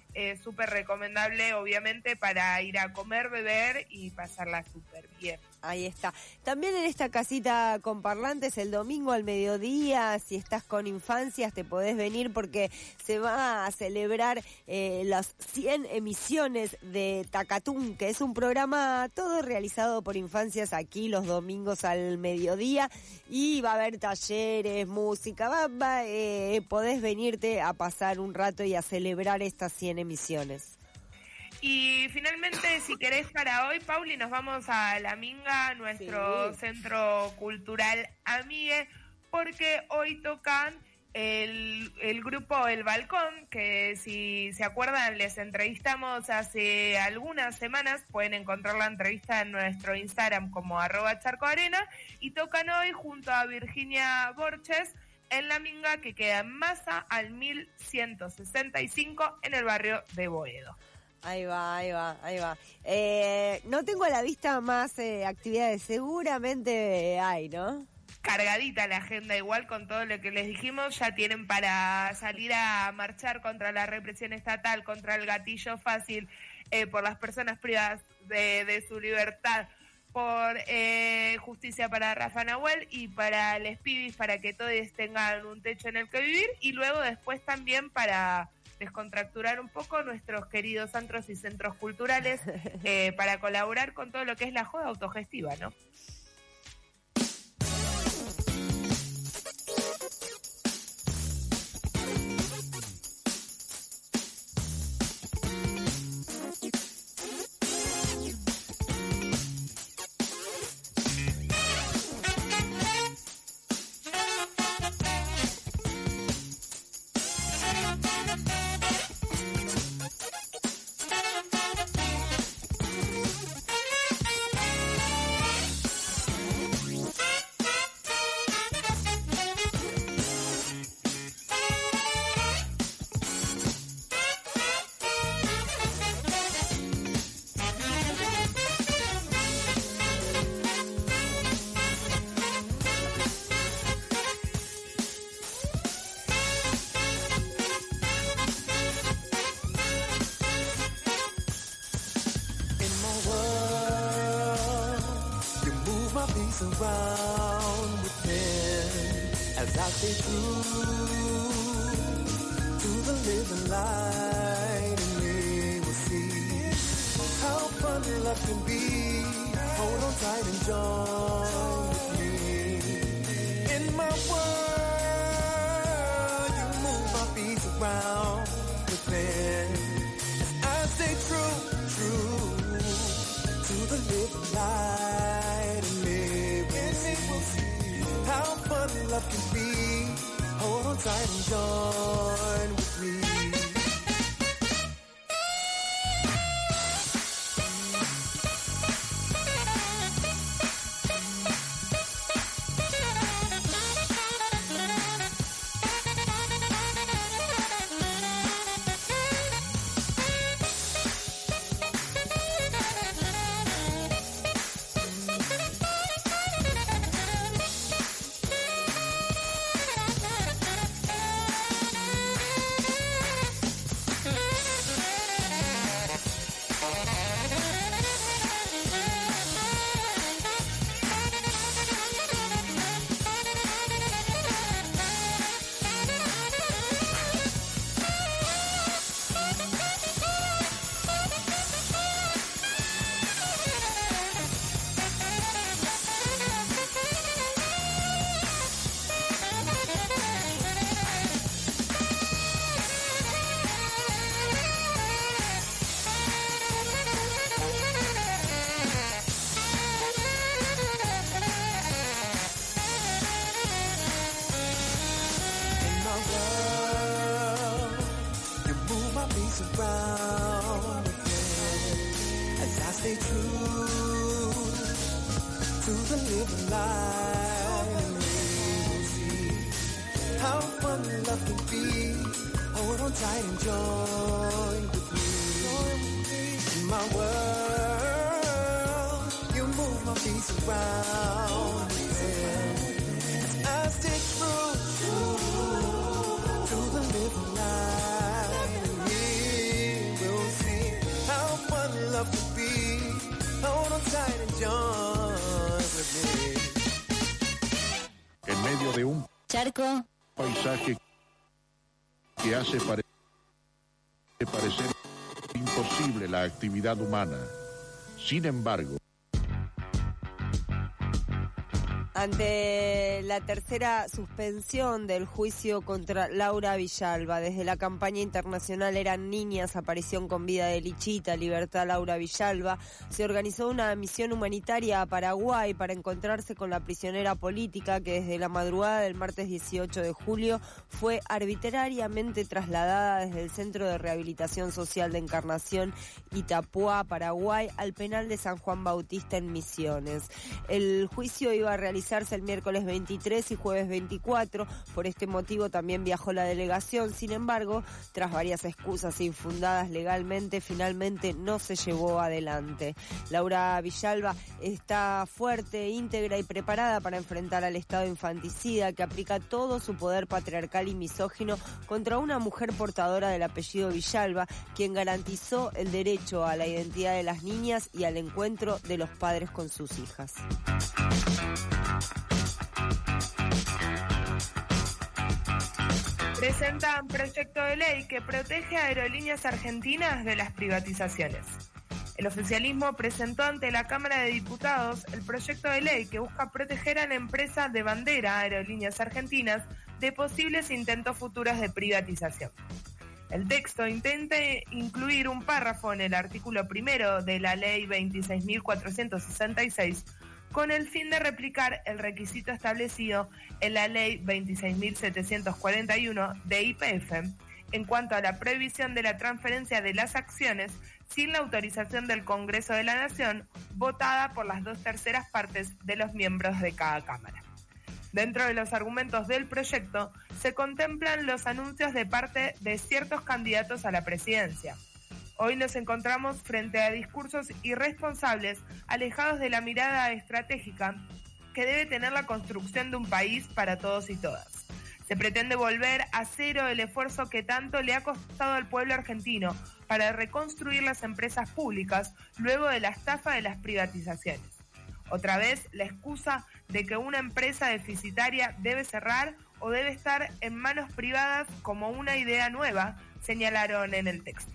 súper recomendable, obviamente, para ir a comer, beber y pasarla súper bien. Ahí está. También en esta casita con parlantes el domingo al mediodía, si estás con infancias te podés venir porque se va a celebrar las 100 emisiones de Tacatún, que es un programa todo realizado por infancias aquí los domingos al mediodía, y va a haber talleres, música, podés venirte a pasar un rato y a celebrar estas 100 emisiones. Y finalmente, si querés para hoy, Pauli, nos vamos a La Minga, nuestro centro cultural Amigue, porque hoy tocan el grupo El Balcón, que si se acuerdan les entrevistamos hace algunas semanas, pueden encontrar la entrevista en nuestro Instagram como @charcoarena, y tocan hoy junto a Virginia Borges en La Minga, que queda en Massa al 1165 en el barrio de Boedo. Ahí va. No tengo a la vista más actividades, seguramente hay, ¿no? Cargadita la agenda, igual con todo lo que les dijimos, ya tienen para salir a marchar contra la represión estatal, contra el gatillo fácil, por las personas privadas de su libertad, por justicia para Rafa Nahuel y para les pibis, para que todos tengan un techo en el que vivir, y luego después también para descontracturar un poco nuestros queridos antros y centros culturales, para colaborar con todo lo que es la joda autogestiva, ¿no? Around within as I stay true to the living light, and we will see how fun love can be. Hold on tight and join with me. In my world, you move my feet around within as I stay true to the living light, and how fun love can be. Hold on tight and join with me. Around again as I stay true to the living light, and we will see how fun love can be. Hold on tight and join with me. In my world, you move my feet around again as I stay true to the living light. charco. Paisaje que hace parecer imposible la actividad humana. Sin embargo, ante la tercera suspensión del juicio contra Laura Villalba, desde la campaña internacional Eran Niñas, aparición con vida de Lichita, libertad Laura Villalba, se organizó una misión humanitaria a Paraguay para encontrarse con la prisionera política que desde la madrugada del martes 18 de julio fue arbitrariamente trasladada desde el Centro de Rehabilitación Social de Encarnación Itapuá, Paraguay, al penal de San Juan Bautista en Misiones. El juicio iba a realizarse el miércoles 23 y jueves 24. Por este motivo también viajó la delegación. Sin embargo, tras varias excusas infundadas legalmente, finalmente no se llevó adelante. Laura Villalba está fuerte, íntegra y preparada para enfrentar al Estado infanticida que aplica todo su poder patriarcal y misógino contra una mujer portadora del apellido Villalba, quien garantizó el derecho a la identidad de las niñas y al encuentro de los padres con sus hijas. Presentan proyecto de ley que protege a aerolíneas argentinas de las privatizaciones. El oficialismo presentó ante la Cámara de Diputados el proyecto de ley que busca proteger a la empresa de bandera Aerolíneas Argentinas de posibles intentos futuros de privatización. El texto intenta incluir un párrafo en el artículo 1 de la Ley 26.466 con el fin de replicar el requisito establecido en la Ley 26.741 de YPF en cuanto a la prohibición de la transferencia de las acciones sin la autorización del Congreso de la Nación, votada por las 2/3 partes de los miembros de cada Cámara. Dentro de los argumentos del proyecto se contemplan los anuncios de parte de ciertos candidatos a la presidencia. Hoy nos encontramos frente a discursos irresponsables, alejados de la mirada estratégica que debe tener la construcción de un país para todos y todas. Se pretende volver a cero el esfuerzo que tanto le ha costado al pueblo argentino para reconstruir las empresas públicas luego de la estafa de las privatizaciones. Otra vez, la excusa de que una empresa deficitaria debe cerrar o debe estar en manos privadas como una idea nueva, señalaron en el texto.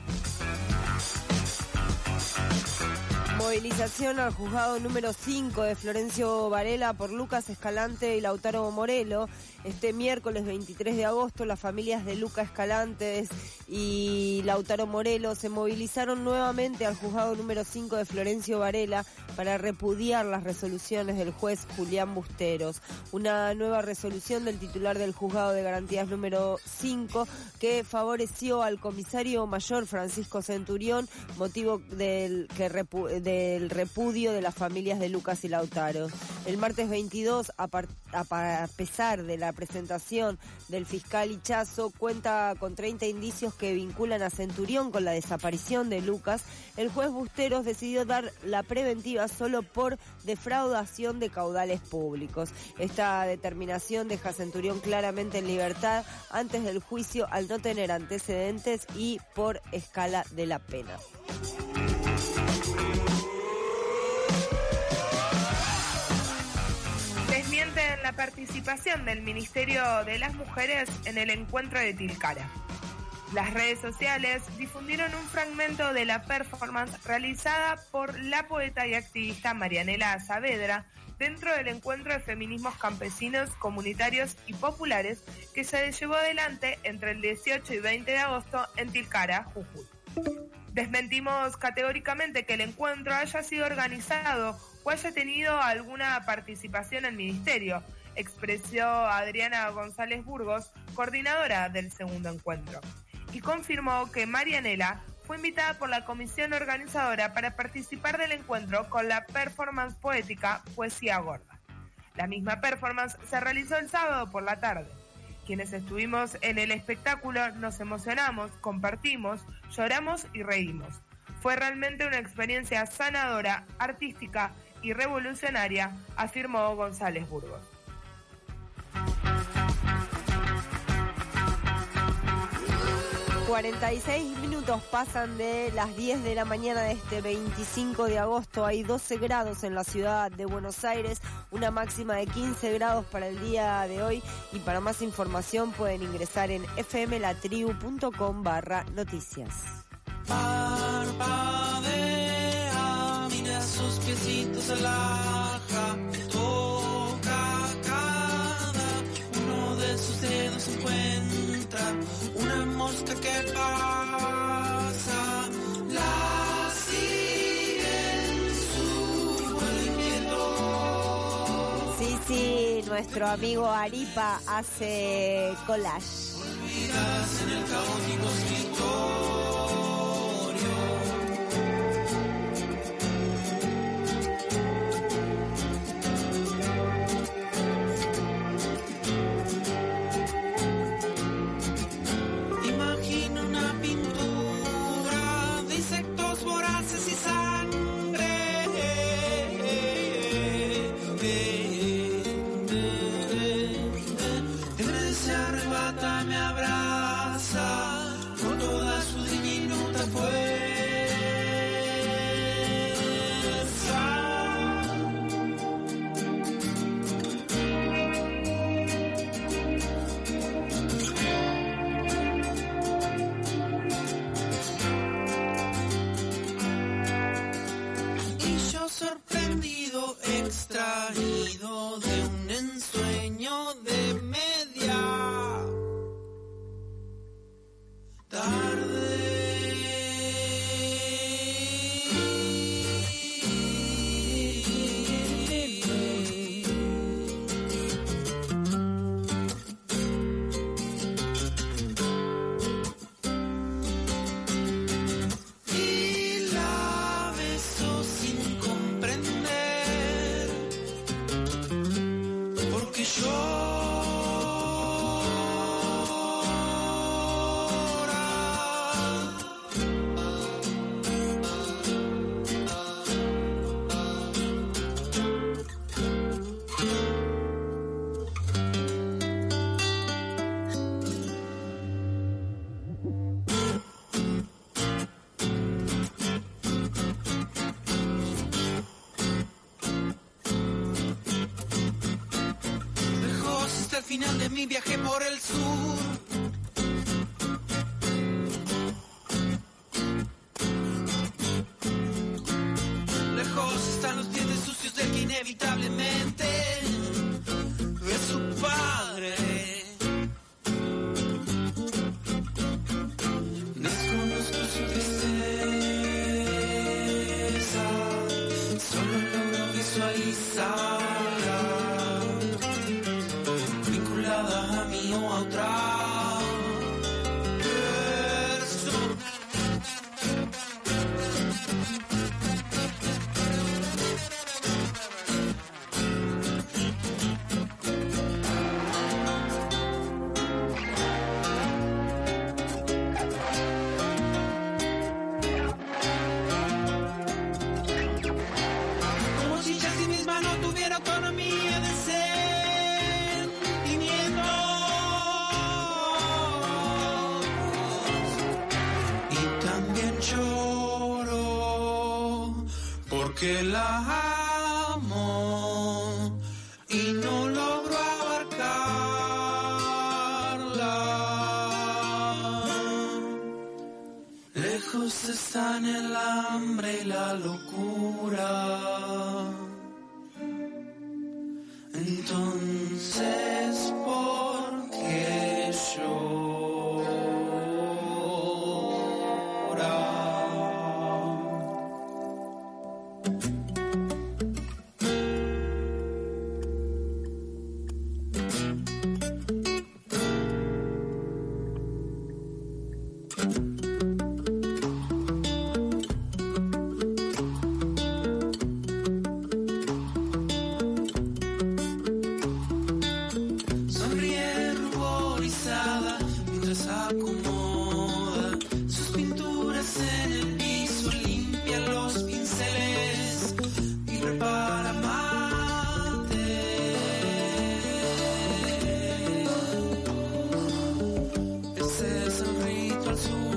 Movilización al juzgado número 5 de Florencio Varela por Lucas Escalante y Lautaro Morelo. Este miércoles 23 de agosto, las familias de Lucas Escalante y Lautaro Morelo se movilizaron nuevamente al juzgado número 5 de Florencio Varela para repudiar las resoluciones del juez Julián Busteros. Una nueva resolución del titular del juzgado de garantías número 5 que favoreció al comisario mayor Francisco Centurión, motivo del repudio de las familias de Lucas y Lautaro. El martes 22, a pesar de la presentación del fiscal Ichazo, cuenta con 30 indicios que vinculan a Centurión con la desaparición de Lucas, el juez Busteros decidió dar la preventiva solo por defraudación de caudales públicos. Esta determinación deja a Centurión claramente en libertad antes del juicio al no tener antecedentes y por escala de la pena. Desmienten la participación del Ministerio de las Mujeres en el encuentro de Tilcara. Las redes sociales difundieron un fragmento de la performance realizada por la poeta y activista Marianela Saavedra dentro del encuentro de feminismos campesinos, comunitarios y populares que se llevó adelante entre el 18 y 20 de agosto en Tilcara, Jujuy. Desmentimos categóricamente que el encuentro haya sido organizado o haya tenido alguna participación en el ministerio, expresó Adriana González Burgos, coordinadora del segundo encuentro, y confirmó que Marianela fue invitada por la comisión organizadora para participar del encuentro con la performance poética Poesía Gorda. La misma performance se realizó el sábado por la tarde. Quienes estuvimos en el espectáculo nos emocionamos, compartimos, lloramos y reímos. Fue realmente una experiencia sanadora, artística y revolucionaria, afirmó González Burgos. 46 minutos pasan de las 10 de la mañana de este 25 de agosto. Hay 12 grados en la ciudad de Buenos Aires, una máxima de 15 grados para el día de hoy. Y para más información pueden ingresar en fmlatribu.com/noticias. Parpadea, mira sus piecitos en la toca cada uno de sus dedos, encuentra una mosca que pasa, la sigue en su vuelo inquieto. Sí, nuestro amigo Aripa hace collage. Olvidas en el caótico escritorio. Extraído de un ensueño de media tarde. Y la beso sin comprender, porque al final de mi viaje por el sur. Lejos están los dientes sucios del que inevitablemente es su padre. Desconozco su tristeza, solo logro visualizarla vinculada a mí o a otra persona. Como si ya sí misma no tuviera autonomía de sentimientos. Y también lloro porque la amo y no logro abarcarla. Lejos están el hambre y la locura. Entonces, ¿por qué llora? Sonríe ruborizada mientras acomoda sus pinturas en el piso, limpia los pinceles y prepara mate. Ese es el ritual suyo.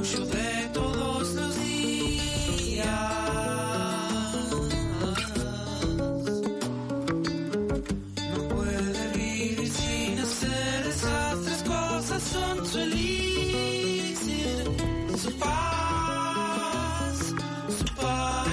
su paz, su paz.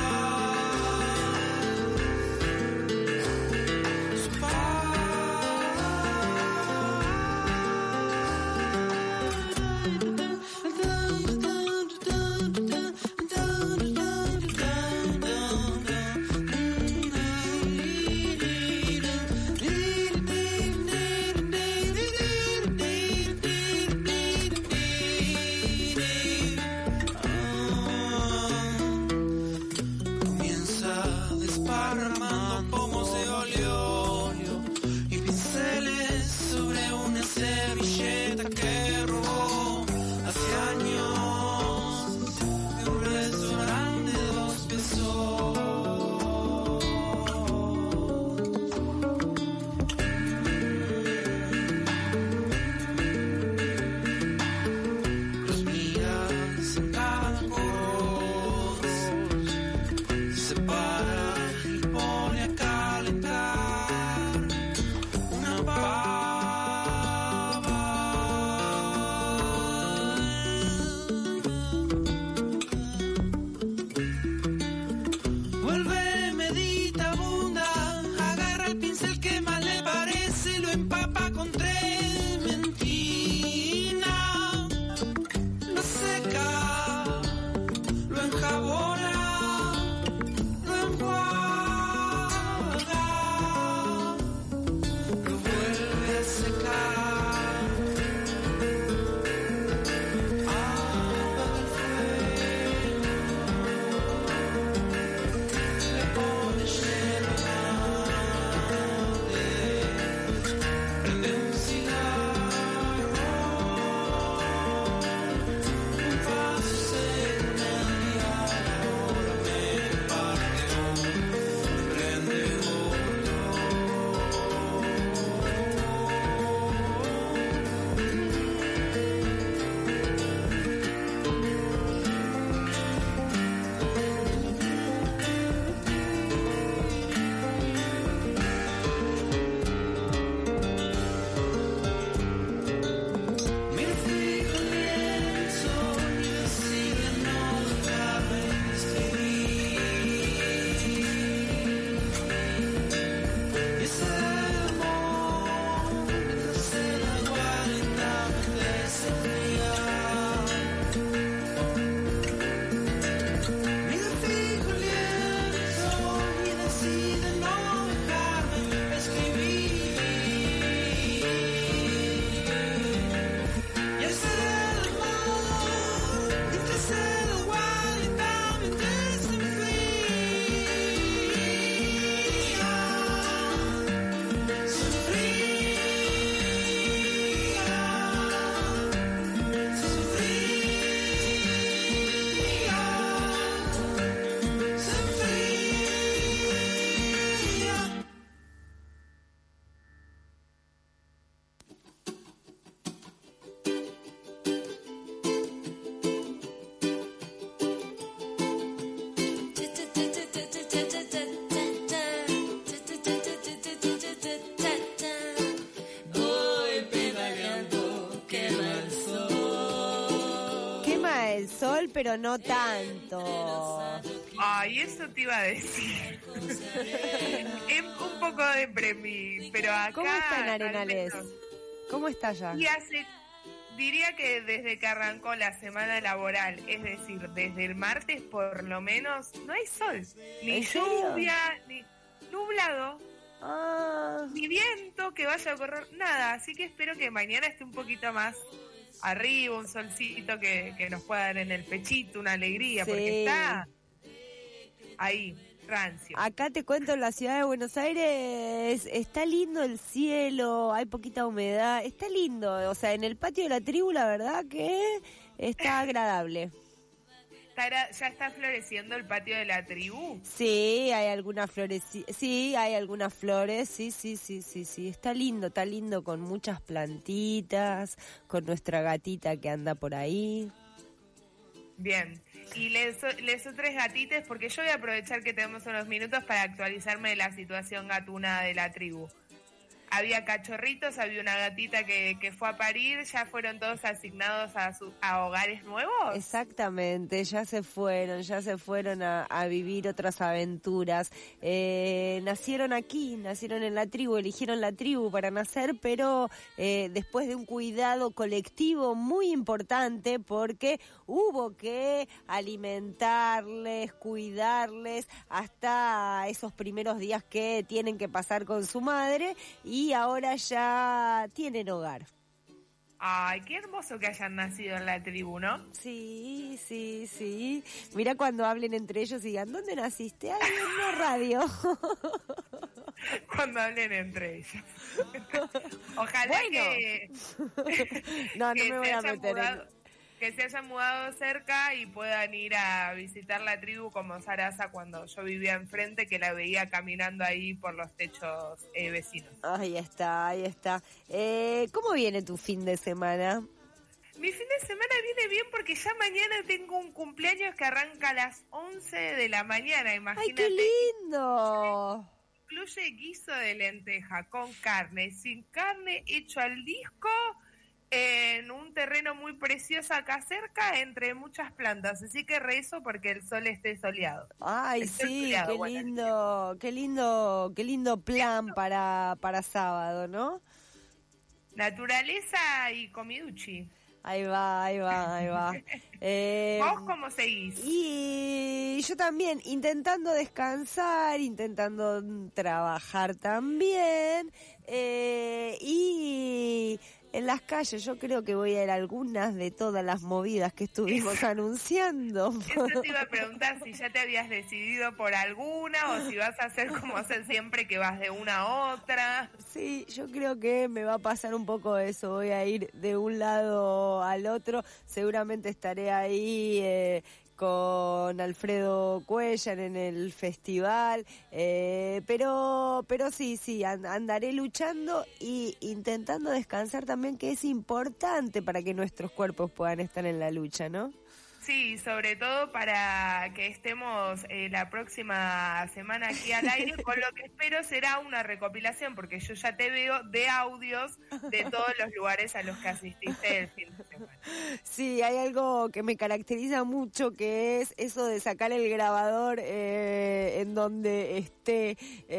sol, pero no tanto. Ay, eso te iba a decir. Es un poco deprimí, pero acá... ¿Cómo está en Arenales? ¿Cómo está allá? Y diría que desde que arrancó la semana laboral, es decir, desde el martes por lo menos, no hay sol. Ni lluvia, ni nublado. Ni viento que vaya a correr, nada. Así que espero que mañana esté un poquito más arriba, un solcito que nos pueda dar en el pechito, una alegría, porque está ahí, rancio. Acá te cuento, en la ciudad de Buenos Aires está lindo el cielo, hay poquita humedad, está lindo. O sea, en el patio de la tribu, la verdad que está agradable. ¿Ya está floreciendo el patio de la tribu? Sí, hay algunas flores, sí, hay algunas flores, sí, está lindo con muchas plantitas, con nuestra gatita que anda por ahí. Bien, y les tres gatites, porque yo voy a aprovechar que tenemos unos minutos para actualizarme de la situación gatuna de la tribu. había cachorritos, había una gatita que fue a parir, ¿ya fueron todos asignados a hogares nuevos? Exactamente, ya se fueron a vivir otras aventuras. Nacieron aquí, nacieron en la tribu, eligieron la tribu para nacer, pero después de un cuidado colectivo muy importante, porque hubo que alimentarles, cuidarles hasta esos primeros días que tienen que pasar con su madre, y ahora ya tienen hogar. Ay, qué hermoso que hayan nacido en la tribu, ¿no? Sí. Mira cuando hablen entre ellos y digan, ¿dónde naciste? Ay, en una radio. Cuando hablen entre ellos. Ojalá que no me voy a meter que se hayan mudado cerca y puedan ir a visitar la tribu como Sarasa cuando yo vivía enfrente, que la veía caminando ahí por los techos vecinos. Ahí está. ¿Cómo viene tu fin de semana? Mi fin de semana viene bien porque ya mañana tengo un cumpleaños que arranca a las 11 de la mañana, imagínate. ¡Ay, qué lindo! Incluye guiso de lenteja con carne, sin carne, hecho al disco, en un terreno muy precioso acá cerca, entre muchas plantas, así que rezo porque el sol esté soleado. Ay, sí, soleado, qué lindo plan para sábado, ¿no? Naturaleza y comiduchi. Ahí va. ¿Vos cómo seguís? Y yo también, intentando descansar, intentando trabajar también, y en las calles yo creo que voy a ir a algunas de todas las movidas que estuvimos anunciando. Eso te iba a preguntar, si ya te habías decidido por alguna o si vas a hacer como hacer siempre, que vas de una a otra. Sí, yo creo que me va a pasar un poco eso, voy a ir de un lado al otro, seguramente estaré ahí con Alfredo Cuellar en el festival, pero sí, andaré luchando y intentando descansar también, que es importante para que nuestros cuerpos puedan estar en la lucha, ¿no? Sí, sobre todo para que estemos la próxima semana aquí al aire, con lo que espero será una recopilación, porque yo ya te veo de audios de todos los lugares a los que asististe el fin de semana. Sí, hay algo que me caracteriza mucho, que es eso de sacar el grabador en donde esté,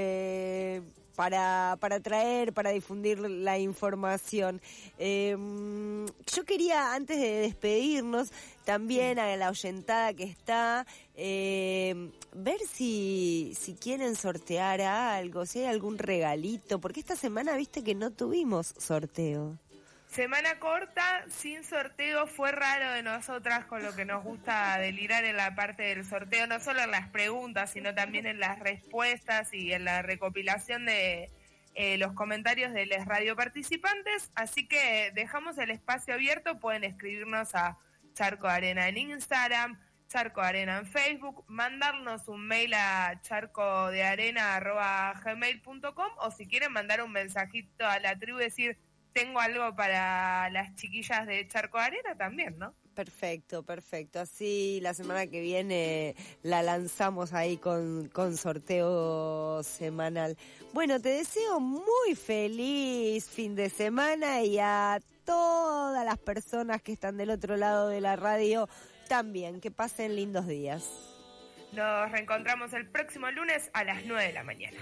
para traer, para difundir la información. Yo quería, antes de despedirnos, también a la oyentada que está, ver si quieren sortear algo, si hay algún regalito, porque esta semana viste que no tuvimos sorteo. Semana corta, sin sorteo, fue raro de nosotras, con lo que nos gusta delirar en la parte del sorteo, no solo en las preguntas, sino también en las respuestas y en la recopilación de los comentarios de los radioparticipantes. Así que dejamos el espacio abierto, pueden escribirnos a Charco de Arena en Instagram, Charco de Arena en Facebook, mandarnos un mail a charcodearena@gmail.com, o si quieren mandar un mensajito a la tribu y decir, tengo algo para las chiquillas de Charco de Arena también, ¿no? Perfecto. Así la semana que viene la lanzamos ahí con sorteo semanal. Bueno, te deseo muy feliz fin de semana, y a todas las personas que están del otro lado de la radio también, que pasen lindos días. Nos reencontramos el próximo lunes a las 9 de la mañana.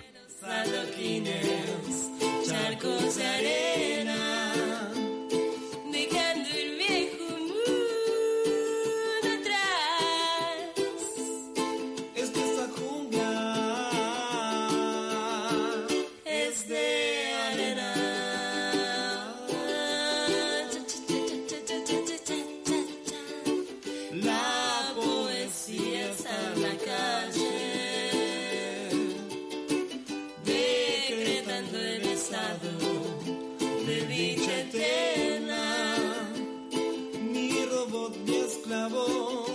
Charcos de arena, dejando el viejo mundo atrás. Es que esta jungla es de arena. La poesía está en la calle, de dicha eterna. Mi robot, mi esclavo.